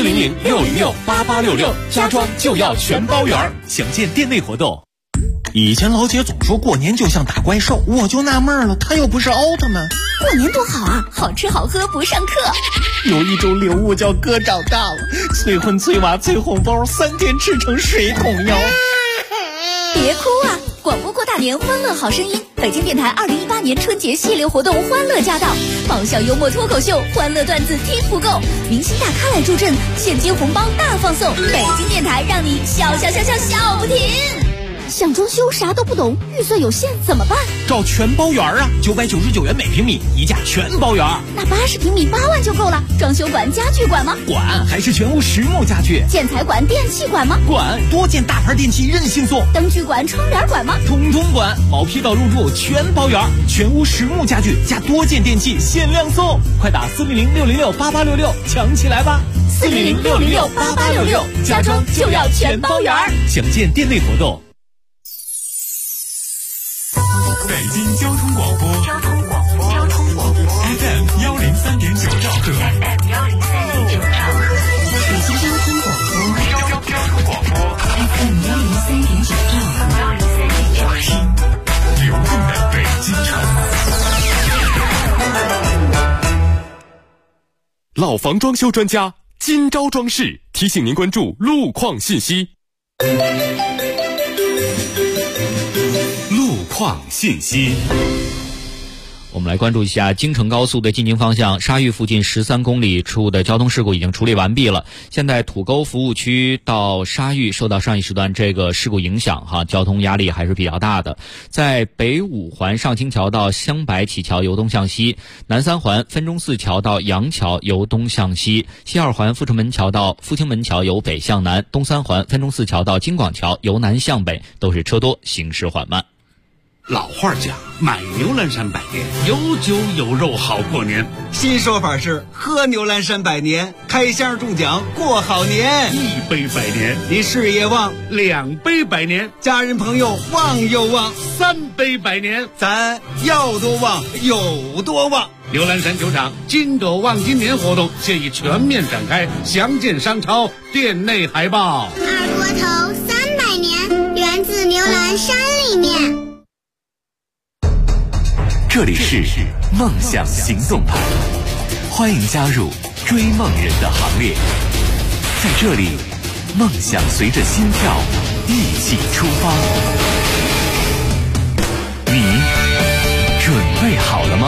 400-606-8866，家装就要全包圆。详见店内活动。 以前老姐总说过年就像打怪兽，我就纳闷了，她又不是奥特曼。 过年多好啊，好吃好喝不上课。 有一种礼物叫哥长大了，催婚催娃催红包，3天吃成水桶腰。 别哭啊！广播过大年，欢乐好声音。北京电台2018年春节系列活动欢乐驾到，爆笑幽默脱口秀，欢乐段子听不够，明星大咖来助阵，现金红包大放送。北京电台让你笑笑笑笑笑不停。想装修啥都不懂，预算有限怎么办？ 找全包圆啊！999元每平米，一价全包圆。 那80平米8万就够了。装修管、家具管吗？ 管，还是全屋实木家具。 建材管、电器管吗？ 管，多件大牌电器任性送。 灯具管、窗帘管吗？ 统统管，毛坯到入住全包圆，全屋实木家具加多件电器限量送。快打400-606-8866，抢起来吧 ！400-606-8866，家装就要全包圆。 详见店内活动。北京交通广播FM 103.9兆赫，北京交通广播 FM 103.9兆赫，听流动的北京城。老房装修专家今朝装饰提醒您关注路况信息。路况信息， 我们来关注一下京承高速的进京方向，沙峪附近13公里处的交通事故已经处理完毕了。现在土沟服务区到沙峪受到上一时段这个事故影响交通压力还是比较大的。在北5环上清桥到香柏启桥由东向西，南3环分钟寺桥到杨桥由东向西，西2环阜成门桥到复兴门桥由北向南，东3环分钟寺桥到京广桥由南向北，都是车多，行驶缓慢。 老话讲，买牛栏山百年，有酒有肉好过年。 新说法是喝牛栏山百年，开箱中奖过好年。 1杯百年， 你事业旺 ；2杯百年， 家人朋友旺又旺 ；3杯百年， 咱要多旺有多旺。 牛栏山球场金斗旺今年活动现已全面展开，详见商超店内海报。 二锅头300年，源自牛栏山里面。 这里是梦想行动派，欢迎加入追梦人的行列。在这里，梦想随着心跳一起出发。你准备好了吗？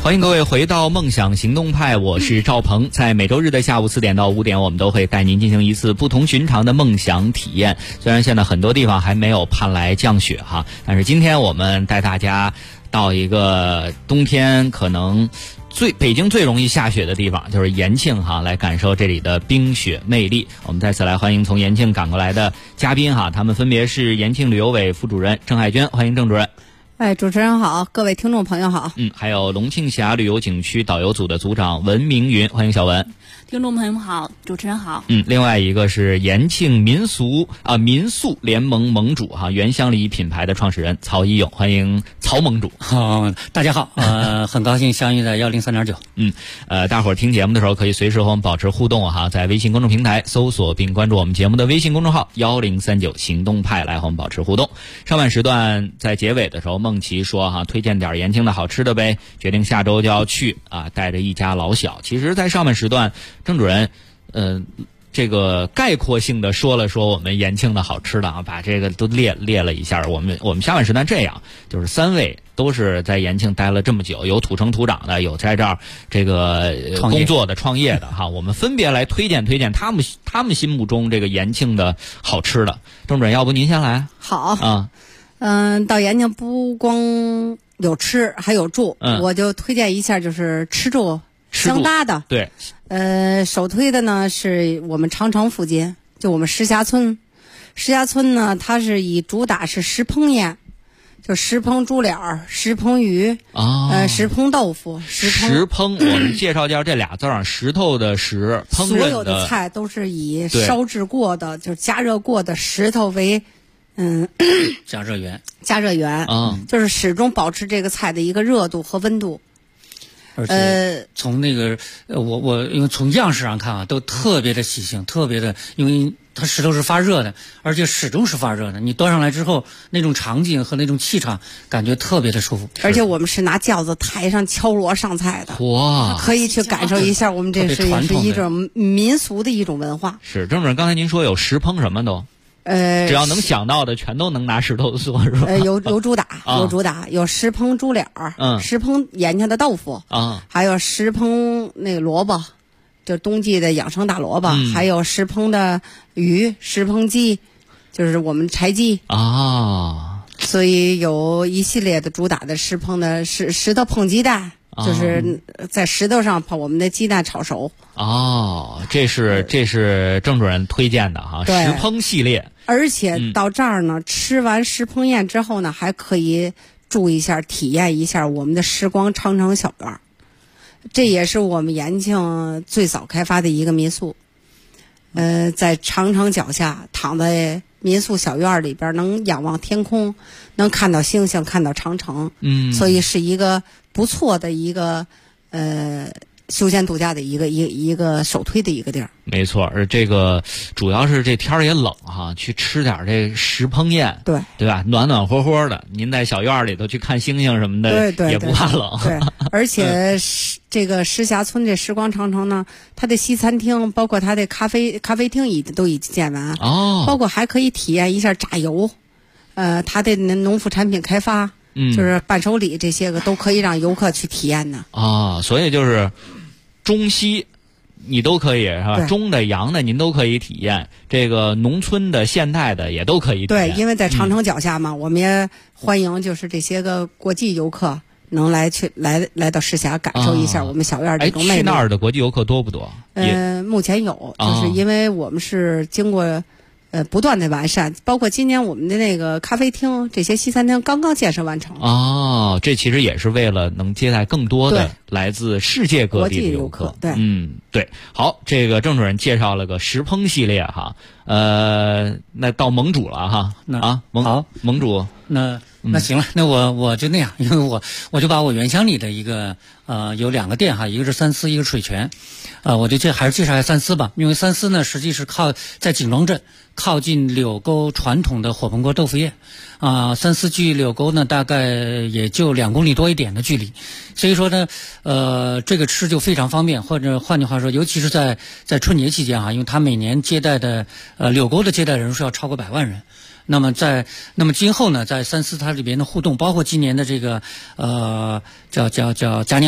欢迎各位回到梦想行动派，我是赵鹏。在每周日的下午4点到5点，我们都会带您进行一次不同寻常的梦想体验。虽然现在很多地方还没有盼来降雪哈，但是今天我们带大家到一个冬天可能北京最容易下雪的地方，就是延庆哈，来感受这里的冰雪魅力。我们再次来欢迎从延庆赶过来的嘉宾哈，他们分别是延庆旅游委副主任郑海娟，欢迎郑主任。 主持人好，各位听众朋友好。 还有龙庆峡旅游景区导游组的组长文明云，欢迎小文。 听众朋友们好，主持人好。 另外一个是延庆民宿联盟盟主哈，原乡里品牌的创始人曹一勇，欢迎曹盟主。 大家好，很高兴相遇在103.9。 大伙儿听节目的时候可以随时和我们保持互动哈，在微信公众平台搜索并关注我们节目的微信公众号1039行动派来和我们保持互动。上半时段在结尾的时候，梦琪说哈，推荐点延庆的好吃的呗，决定下周就要去啊，带着一家老小。其实在上半时段郑主任这个概括性的说了说我们延庆的好吃的啊，把这个都列了一下。我们下半时段这样，就是3位都是在延庆待了这么久，有土生土长的，有在这儿这个工作的创业的哈，我们分别来推荐他们心目中这个延庆的好吃的。郑主任，要不您先来？ 好到延庆不光有吃还有住，我就推荐一下就是吃住相搭的。 对， 首推的呢是我们长城附近，就我们石峡村。石峡村呢，它是以主打是石棚宴，就石棚猪脸儿、石棚鱼石棚豆腐、 石棚。我们介绍这俩字儿，石头的石，烹饪的。 所有的菜都是以烧制过的，就是加热过的石头为加热源， 就是始终保持这个菜的一个热度和温度。 而且从那个我因为从样式上看啊，都特别的喜庆，特别的，因为它石头是发热的，而且始终是发热的。你端上来之后，那种场景和那种气场，感觉特别的舒服。 而且我们是拿轿子台上敲锣上菜的， 哇！ 可以去感受一下我们这是一种民俗的一种文化。 是，郑主任，刚才您说有石棚什么都。只要能想到的，全都能拿石头做，是吧？ 有主打，有石棚猪脸儿，石棚延庆的豆腐，还有石棚那个萝卜，就冬季的养生大萝卜，还有石棚的鱼，石棚鸡，就是我们柴鸡啊。所以有一系列的主打的石棚的石头烹鸡蛋。就是在石头上把我们的鸡蛋炒熟。 这是郑主任推荐的哈，石烹系列。 而且到这儿呢，吃完石烹宴之后呢，还可以住一下，体验一下我们的时光长城小院。这也是我们延庆最早开发的一个民宿。在长城脚下，躺在民宿小院里边，能仰望天空，能看到星星，看到长城。所以是一个不错的一个休闲度假的一个首推的一个地儿。 没错，而这个主要是这天儿也冷哈，去吃点这石烹宴，对吧？暖暖和和的，您在小院里头去看星星什么的， 对也不怕冷。 对，而且这个石峡村这时光长城呢，它的西餐厅，包括它的咖啡厅都已经建完包括还可以体验一下榨油，它的农副产品开发。就是伴手礼这些个都可以让游客去体验的所以就是中西你都可以是吧？中的洋的您都可以体验，这个农村的现代的也都可以体验。 对，因为在长城脚下嘛，我们也欢迎就是这些个国际游客能来到石峡感受一下我们小院这种魅力。 去那儿的国际游客多不多？ 目前有，就是因为我们是经过不断的完善，包括今年我们的那个咖啡厅，这些西餐厅刚刚建设完成。 这其实也是为了能接待更多的来自世界各地的游客。 对， 对。好，这个郑主任介绍了个石烹系列哈，那到盟主了哈。盟主， 那行了，那我就那样，因为我就把我原乡里的一个有2个店哈，一个是三思，一个是水泉，我就还是介绍一下三思吧，因为三思呢实际是在景庄镇靠近柳沟传统的火盆锅豆腐业三思距柳沟呢大概也就2公里多一点的距离，所以说呢这个吃就非常方便，或者换句话说，尤其是在春节期间因为它每年接待的柳沟的接待人数要超过100万人。那么今后呢，在三思它里边的互动，包括今年的这个叫嘉年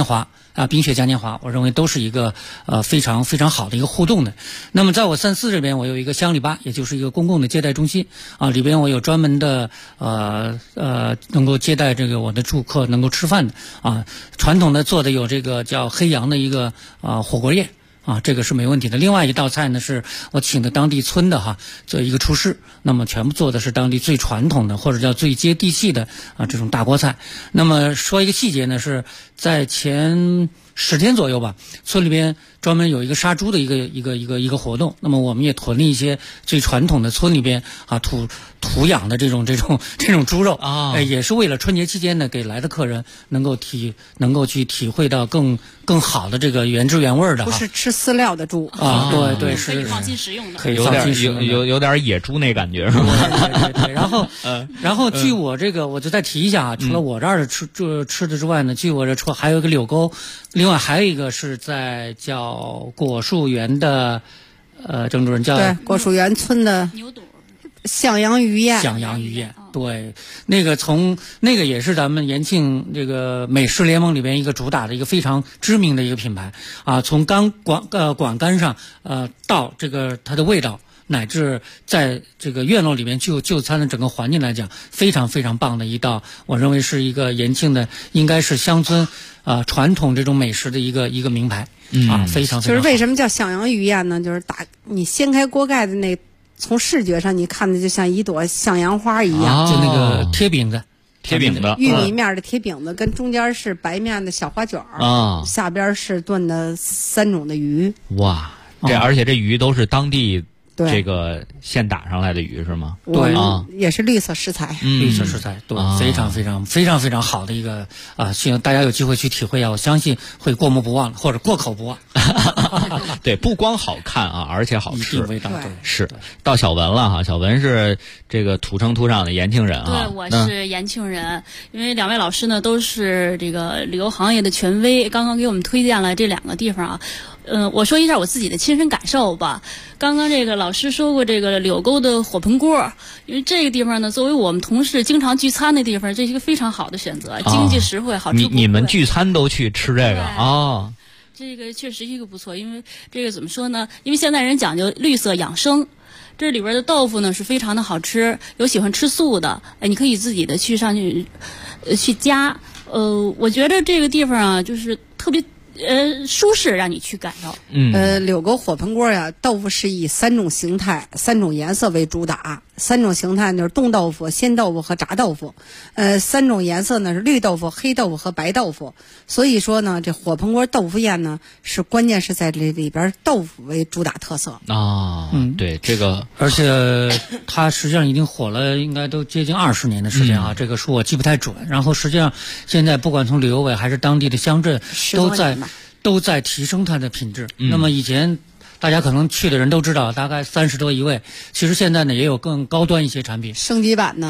华啊，冰雪嘉年华，我认为都是一个非常非常好的一个互动的。那么在我3·4这边，我有一个香里巴，也就是一个公共的接待中心啊，里边我有专门的能够接待这个我的住客能够吃饭的啊，传统的做的有这个叫黑羊的一个火锅宴。啊，这个是没问题的。另外一道菜呢，是我请的当地村的做一个厨师，那么全部做的是当地最传统的或者叫最接地气的这种大锅菜。那么说一个细节呢，是在前10天左右吧，村里边专门有一个杀猪的一个活动。那么我们也囤了一些最传统的村里边土养的这种猪肉啊，也是为了春节期间呢，给来的客人能够去体会到更好的这个原汁原味的， 不是吃饲料的猪啊，对，是可以放心食用的， 可以放心食用的， 有点野猪那感觉是吧？ 对。然后据我这个，我就再提一下啊，除了我这儿的吃的之外呢，据我这还有一个柳沟，另外还有一个是在叫果树园的，郑主任叫对果树园村的牛肚。 向阳鱼宴， 对，那个也是咱们延庆这个美食联盟里边一个主打的一个非常知名的一个品牌啊，从管干上到这个它的味道，乃至在这个院落里面就餐的整个环境来讲，非常非常棒的一道，我认为是一个延庆的应该是乡村传统这种美食的一个名牌啊，非常非常好。 就是为什么叫向阳鱼宴呢？就是你掀开锅盖的那。从视觉上，你看的就像一朵向阳花一样， 就那个贴饼子， 玉米面的贴饼子，跟中间是白面的小花卷儿下边是炖的3种的鱼。 哇，而且这鱼都是当地这个现打上来的鱼是吗？ 对啊，也是绿色食材， 绿色食材，对，非常非常非常非常好的一个希望大家有机会去体会我相信会过目不忘，或者过口不忘。 对，不光好看而且好吃， 味道对是。到小文了小文是这个土生土长的延庆人对，我是延庆人，因为2位老师呢都是这个旅游行业的权威，刚刚给我们推荐了这2个地方啊。我说一下我自己的亲身感受吧。刚刚这个老师说过这个柳沟的火盆锅，因为这个地方呢，作为我们同事经常聚餐的地方，这是一个非常好的选择，经济实惠，好吃不贵。 你们聚餐都去吃这个啊？ 这个确实一个不错，因为这个怎么说呢？因为现代人讲究绿色养生，这里边的豆腐呢是非常的好吃，有喜欢吃素的，你可以自己的去上去加。我觉得这个地方啊，就是特别。舒适让你去感受。 柳沟火盆锅呀，豆腐是以3种形态、3种颜色为主打。3种形态就是冻豆腐、鲜豆腐和炸豆腐。3种颜色呢是绿豆腐、黑豆腐和白豆腐。所以说呢，这火盆锅豆腐宴呢是关键是在这里边豆腐为主打特色啊。对这个， 而且它实际上已经火了，应该都接近20年的时间这个数我记不太准。然后实际上现在不管从旅游委还是当地的乡镇都在提升它的品质。那么以前大家可能去的人都知道，大概30多一位。其实现在呢也有更高端一些产品， 升级版呢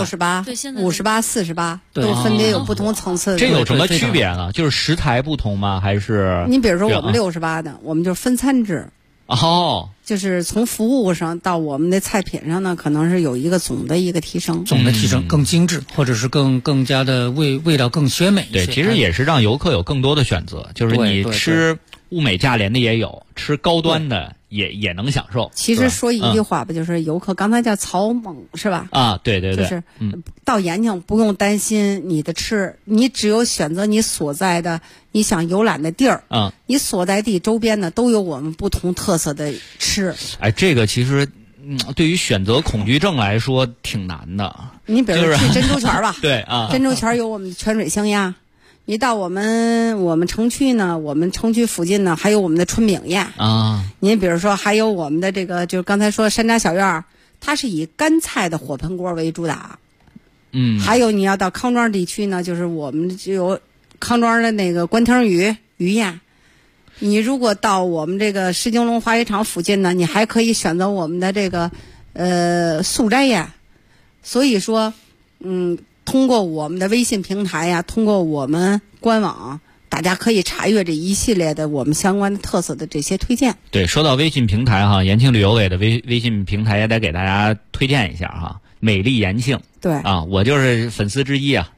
68、58、48，都分别有不同层次的。 这有什么区别呢？就是食材不同吗？还是？ 你比如说我们68的，我们就是分餐制。就是从服务上到我们的菜品上呢，可能是有一个总的提升， 更精致，或者是更加的味道更鲜美。 对，其实也是让游客有更多的选择，就是你吃物美价廉的也有，吃高端的也能享受。 其实说一句话吧，就是游客刚才叫草蜢是吧？ 对， 就是到延庆不用担心你的吃，你只有选择你所在的你想游览的地儿，你所在地周边呢都有我们不同特色的吃。 这个其实对于选择恐惧症来说挺难的。 你比如说去珍珠泉吧， 对珍珠泉有我们的泉水香鸭。你到我们城区呢，我们城区附近呢还有我们的春饼宴您比如说还有我们的这个，就是刚才说山楂小院，它是以干菜的火盆锅为主打。还有你要到康庄地区呢，就是我们就有康庄的那个官厅鱼宴。你如果到我们这个石景龙滑雪场附近呢，你还可以选择我们的这个素斋宴。所以说通过我们的微信平台呀，通过我们官网，大家可以查阅这一系列的我们相关的特色的这些推荐。 对，说到微信平台延庆旅游委的微信平台也得给大家推荐一下美丽延庆。 对我就是粉丝之一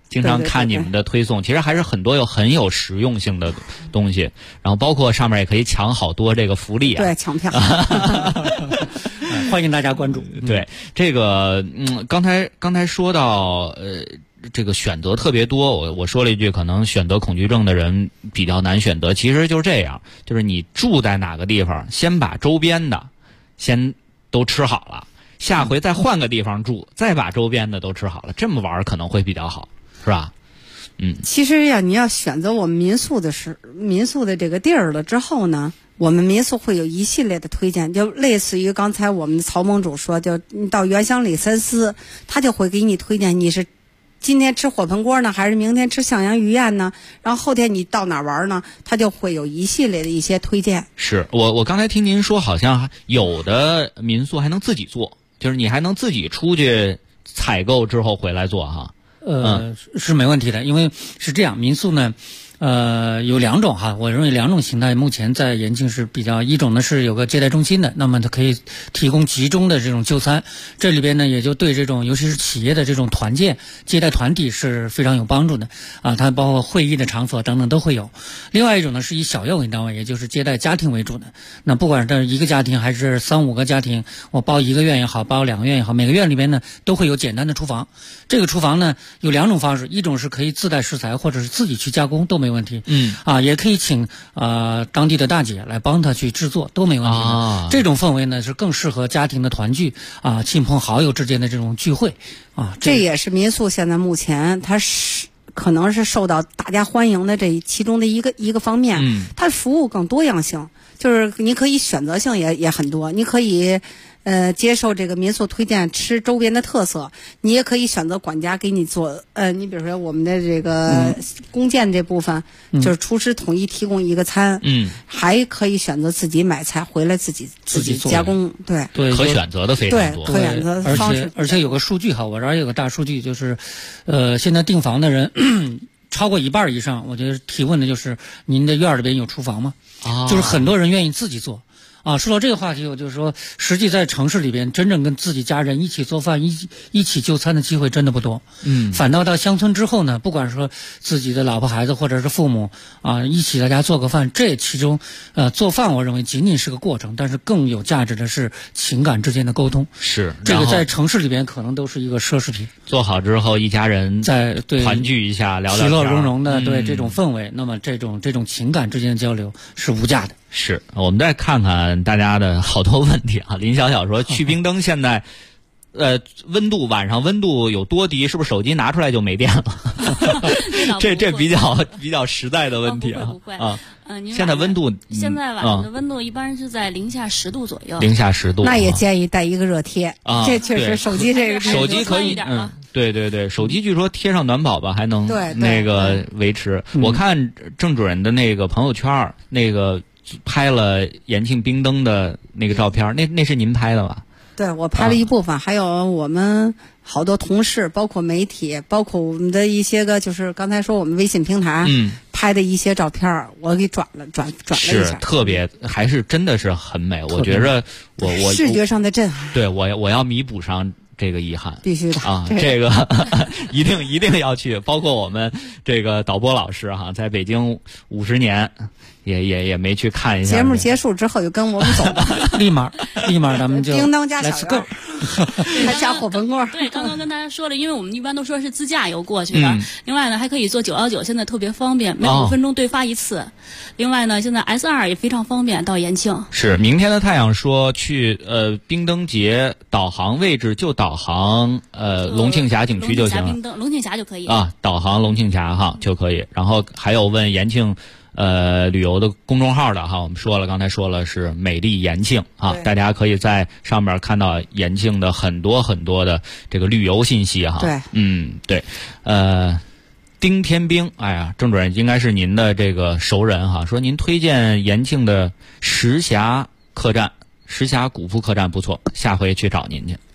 经常看你们的推送，其实还是很多很有实用性的东西，然后包括上面也可以抢好多这个福利啊， 对，抢票。 欢迎大家关注。 对，这个刚才说到这个选择特别多，我说了一句，可能选择恐惧症的人比较难选择，其实就是这样，就是你住在哪个地方，先把周边的先都吃好了，下回再换个地方住，再把周边的都吃好了，这么玩可能会比较好，是吧？ 其实呀，你要选择我们民宿的这个地儿了之后呢，我们民宿会有一系列的推荐，就类似于刚才我们的曹盟主说，就你到原乡里三司，他就会给你推荐你是今天吃火盆锅呢，还是明天吃向阳鱼宴呢？然后后天你到哪玩呢？他就会有一系列的一些推荐。 是我刚才听您说，好像有的民宿还能自己做，就是你还能自己出去采购之后回来做哈。 是没问题的，因为是这样，民宿呢，有两种哈，我认为两种形态目前在延庆是比较，一种呢是有个接待中心的，那么它可以提供集中的这种就餐，这里边呢也就对这种尤其是企业的这种团建接待团体是非常有帮助的啊，它包括会议的场所等等都会有。另外一种呢是以小业为单位，也就是接待家庭为主的，那不管是一个家庭还是3-5个家庭，我包一个院也好，包2个院也好，每个院里边呢都会有简单的厨房，这个厨房呢有两种方式，一种是可以自带食材或者是自己去加工都没问题，也可以请当地的大姐来帮他去制作都没问题的。这种氛围呢是更适合家庭的团聚啊，亲朋好友之间的这种聚会啊。 这也是民宿现在目前它是可能是受到大家欢迎的这其中的一个方面，它服务更多样性，就是你可以选择性也很多，你可以接受这个民宿推荐吃周边的特色，你也可以选择管家给你做，你比如说我们的这个弓箭这部分，就是厨师统一提供一个餐，还可以选择自己买菜回来自己加工，对， 可选择的非常多， 对，可选择的方式， 而且有个数据哈，我这儿有个大数据，就是现在订房的人超过1半以上，我觉得提问的就是您的院里边有厨房吗？就是很多人愿意自己做。说到这个话题，我就说，实际在城市里边，真正跟自己家人一起做饭、一起就餐的机会真的不多。反倒到乡村之后呢，不管说自己的老婆孩子或者是父母一起大家做个饭，这其中做饭我认为仅仅是个过程，但是更有价值的是情感之间的沟通。 是这个在城市里边可能都是一个奢侈品。 做好之后，一家人在团聚一下，聊聊其乐融融的，对这种氛围，那么这种情感之间的交流是无价的。 是，我们再看看大家的好多问题啊。林小小说去冰灯现在晚上温度有多低？是不是手机拿出来就没电了？这比较实在的问题啊。 不会现在温度现在晚上的温度一般是在零下10度左右。 零下10度， 那也建议带一个热贴这确实手机这个手机可以对，手机据说贴上暖宝吧还能那个维持。我看郑主任的那个朋友圈那个拍了延庆冰灯的那个照片，那是您拍的吧？ 对，我拍了一部分，还有我们好多同事，包括媒体，包括我们的一些个，就是刚才说我们微信平台拍的一些照片，我给转了一下， 是特别，还是真的是很美。我觉着我视觉上的震撼， 对我要弥补上这个遗憾， 必须的啊！这个一定要去，包括我们这个导播老师哈，在北京50年。也没去看一下。 节目结束之后就跟我们走吧， 立马咱们就叮当加小圆， 还加火盆锅。 对，刚刚跟大家说了，因为我们一般都说是自驾游过去的。另外呢，还可以坐919，现在特别方便，每5分钟对发1次。另外呢，现在 S2 也非常方便到延庆。 是，明天的太阳说去冰灯节导航位置就导航龙庆峡景区就行了。 龙庆峡就可以导航龙庆峡哈就可以。然后还有问延庆。旅游的公众号的哈，我们刚才说了是美丽延庆啊，大家可以在上面看到延庆的很多的这个旅游信息哈。 对， 对，丁天兵，哎呀，郑主任应该是您的这个熟人哈，说您推荐延庆的石峡客栈、石峡古铺客栈不错，下回去找您去。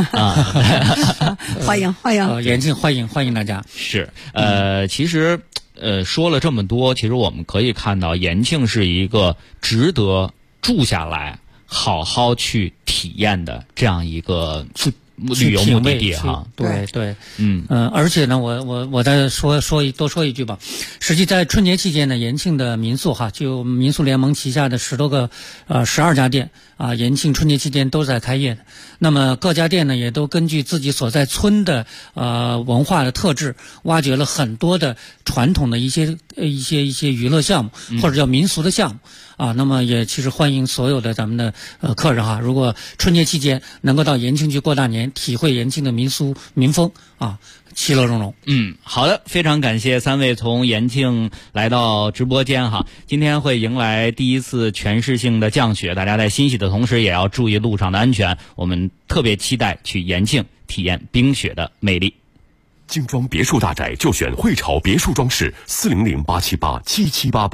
欢迎延庆欢迎大家。 是，其实。说了这么多，其实我们可以看到，延庆是一个值得住下来、好好去体验的这样一个旅游目的地哈。 对，而且呢，我再多说一句吧。实际在春节期间呢，延庆的民宿哈，就民宿联盟旗下的10多个12家店啊，延庆春节期间都在开业的。那么各家店呢，也都根据自己所在村的文化的特质，挖掘了很多的传统的一些娱乐项目，或者叫民俗的项目啊。那么也其实欢迎所有的咱们的客人哈，如果春节期间能够到延庆去过大年，体会延庆的民俗民风啊，其乐融融。 好的，非常感谢3位从延庆来到直播间哈。今天会迎来第一次全市性的降雪，大家在欣喜的同时也要注意路上的安全。我们特别期待去延庆体验冰雪的魅力。 精装别墅大宅就选汇潮别墅装饰，400-878-7788。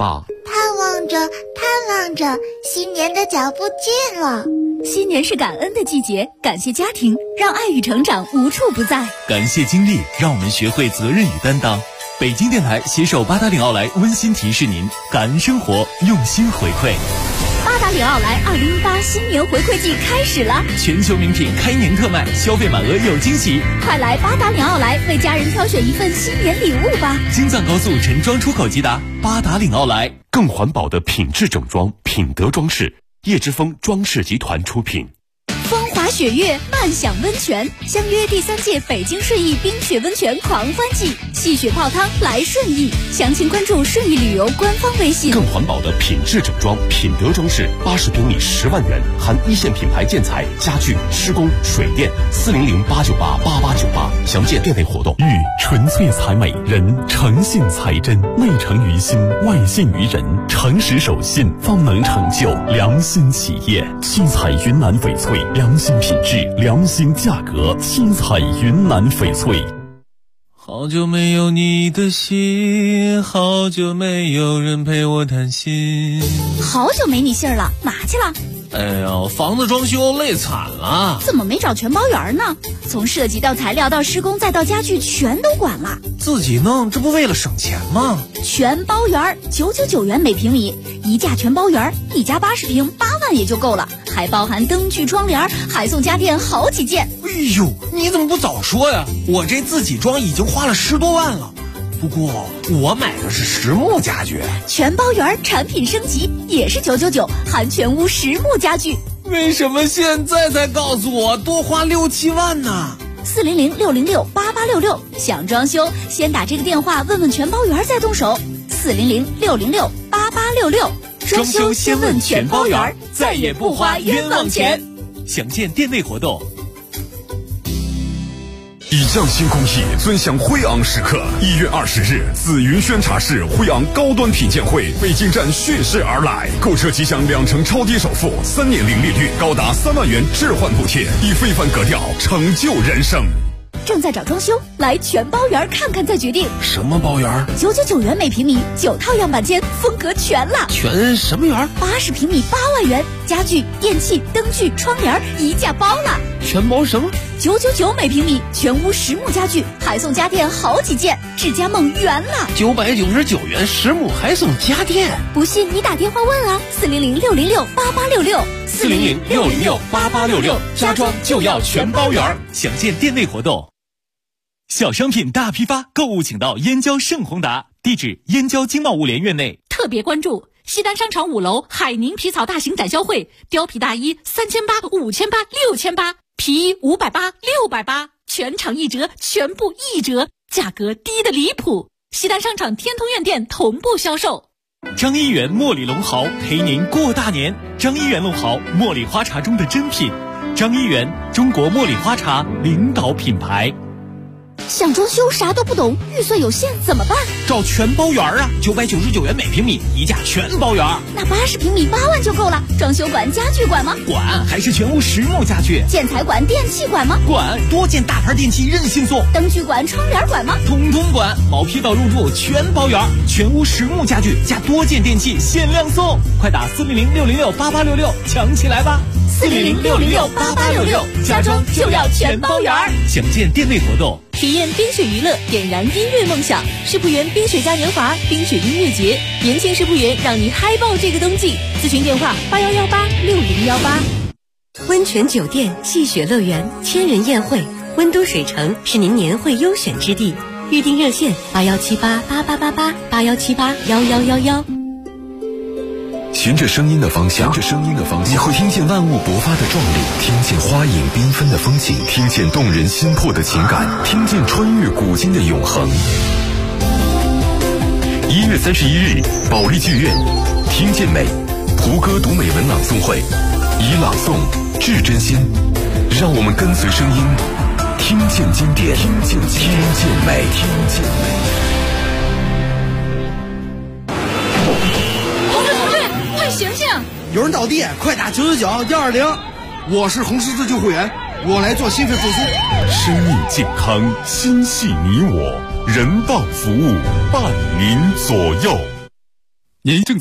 盼望着，新年的脚步近了。 新年是感恩的季节，感谢家庭，让爱与成长无处不在； 感谢经历，让我们学会责任与担当。北京电台携手八达岭奥莱温馨提示您：感恩生活，用心回馈。 八达岭奥莱2018新年回馈季开始了， 全球名品开年特卖，消费满额有惊喜。 快来八达岭奥莱为家人挑选一份新年礼物吧！ 京藏高速陈庄出口即达，八达岭奥莱。 更环保的品质整装，品德装饰，叶之峰装饰集团出品。 风华雪月，漫享温泉，相约第3届北京顺义冰雪温泉狂欢季，戏雪泡汤来顺义。详情关注顺义旅游官方微信。 更环保的品质整装，品德装饰，80平米10万元，含1线品牌建材、家具、施工、水电。400-898-8898，详见店内活动。 玉纯粹才美，人诚信才真，内诚于心，外信于人，诚实守信，方能成就良心企业。七彩云南翡翠，良心品质，良心价格，七彩云南翡翠。 好久没有你的信，好久没有人陪我谈心。 好久没你信儿了，哪去了？ 哎呀，房子装修累惨了。 怎么没找全包员呢？从设计到材料到施工再到家具全都管了。 自己弄，这不为了省钱吗？ 全包员999元每平米，一价全包员，一家80平8万也就够了，还包含灯具窗帘，还送家电好几件。 哎呦，你怎么不早说呀？我这自己装已经花了10多万了。不过我买的是实木家具， 全包员产品升级也是999，含全屋实木家具。 为什么现在才告诉我多花6、7万呢 ？400-606-8866，想装修先打这个电话问问全包员再动手。400-606-8866， 装修先问全包员，再也不花冤枉钱。详见店内活动。 以匠心工艺，尊享辉昂时刻。1月20日，紫云轩茶室辉昂高端品鉴会北京站蓄势而来，购车即享2成超低首付，3年零利率，高达3万元置换补贴，以非凡格调成就人生。 正在找装修，来全包员看看再决定。 什么包员 ？999元每平米，9套样板间，风格全了。 全什么园 ？80平米8万元，家具、电器、灯具、窗帘一价包了。 全包什么 ？999每平米，全屋实木家具，还送家电好几件，智家梦圆了。 999元实木还送家电， 不信你打电话问啊，400-606-8866。 400-606-8866，家装就要全包员。详见店内活动。小商品大批发，购物请到燕郊盛宏达，地址燕郊经贸物联院内。 特别关注西单商场5楼海宁皮草大型展销会，貂皮大衣3800、5800、6800，皮衣580、680，全场1折，全部1折，价格低的离谱。西单商场天通苑店同步销售。 张一元茉莉龙豪陪您过大年。张一元龙豪，茉莉花茶中的珍品。张一元，中国茉莉花茶领导品牌。 想装修啥都不懂，预算有限怎么办？ 找全包员啊，999元每平米，一价全包员。 那80平米8万就够了。装修管、家具管吗？ 管，还是全屋实木家具。 建材管、电器管吗？ 管，多件大牌电器任性送。 灯具管、窗帘管吗？ 统统管，毛坯到入住全包员，全屋实木家具加多件电器限量送。快打400-606-8866，抢起来吧 ！400-606-8866，家装就要全包员。 详见店内活动。 体验冰雪娱乐，点燃音乐梦想。世博园冰雪嘉年华冰雪音乐节，年轻世博园让你嗨爆这个冬季。咨询电话：81186018。 温泉酒店、戏雪乐园、千人宴会，温都水城是您年会优选之地。预订热线8178888881781111。 循着声音的方向，你会听见万物勃发的壮丽，听见花影缤纷的风景，听见动人心魄的情感，听见穿越古今的永恒。1月31日，保利剧院，听见美，胡歌读美文朗诵会，以朗诵致真心，让我们跟随声音，听见经典，听见美，听见美。 醒醒！ 有人倒地，快打999-120。我是红十字救护员，我来做心肺复苏。 生命健康，心系你我，人道服务，伴您左右。您正在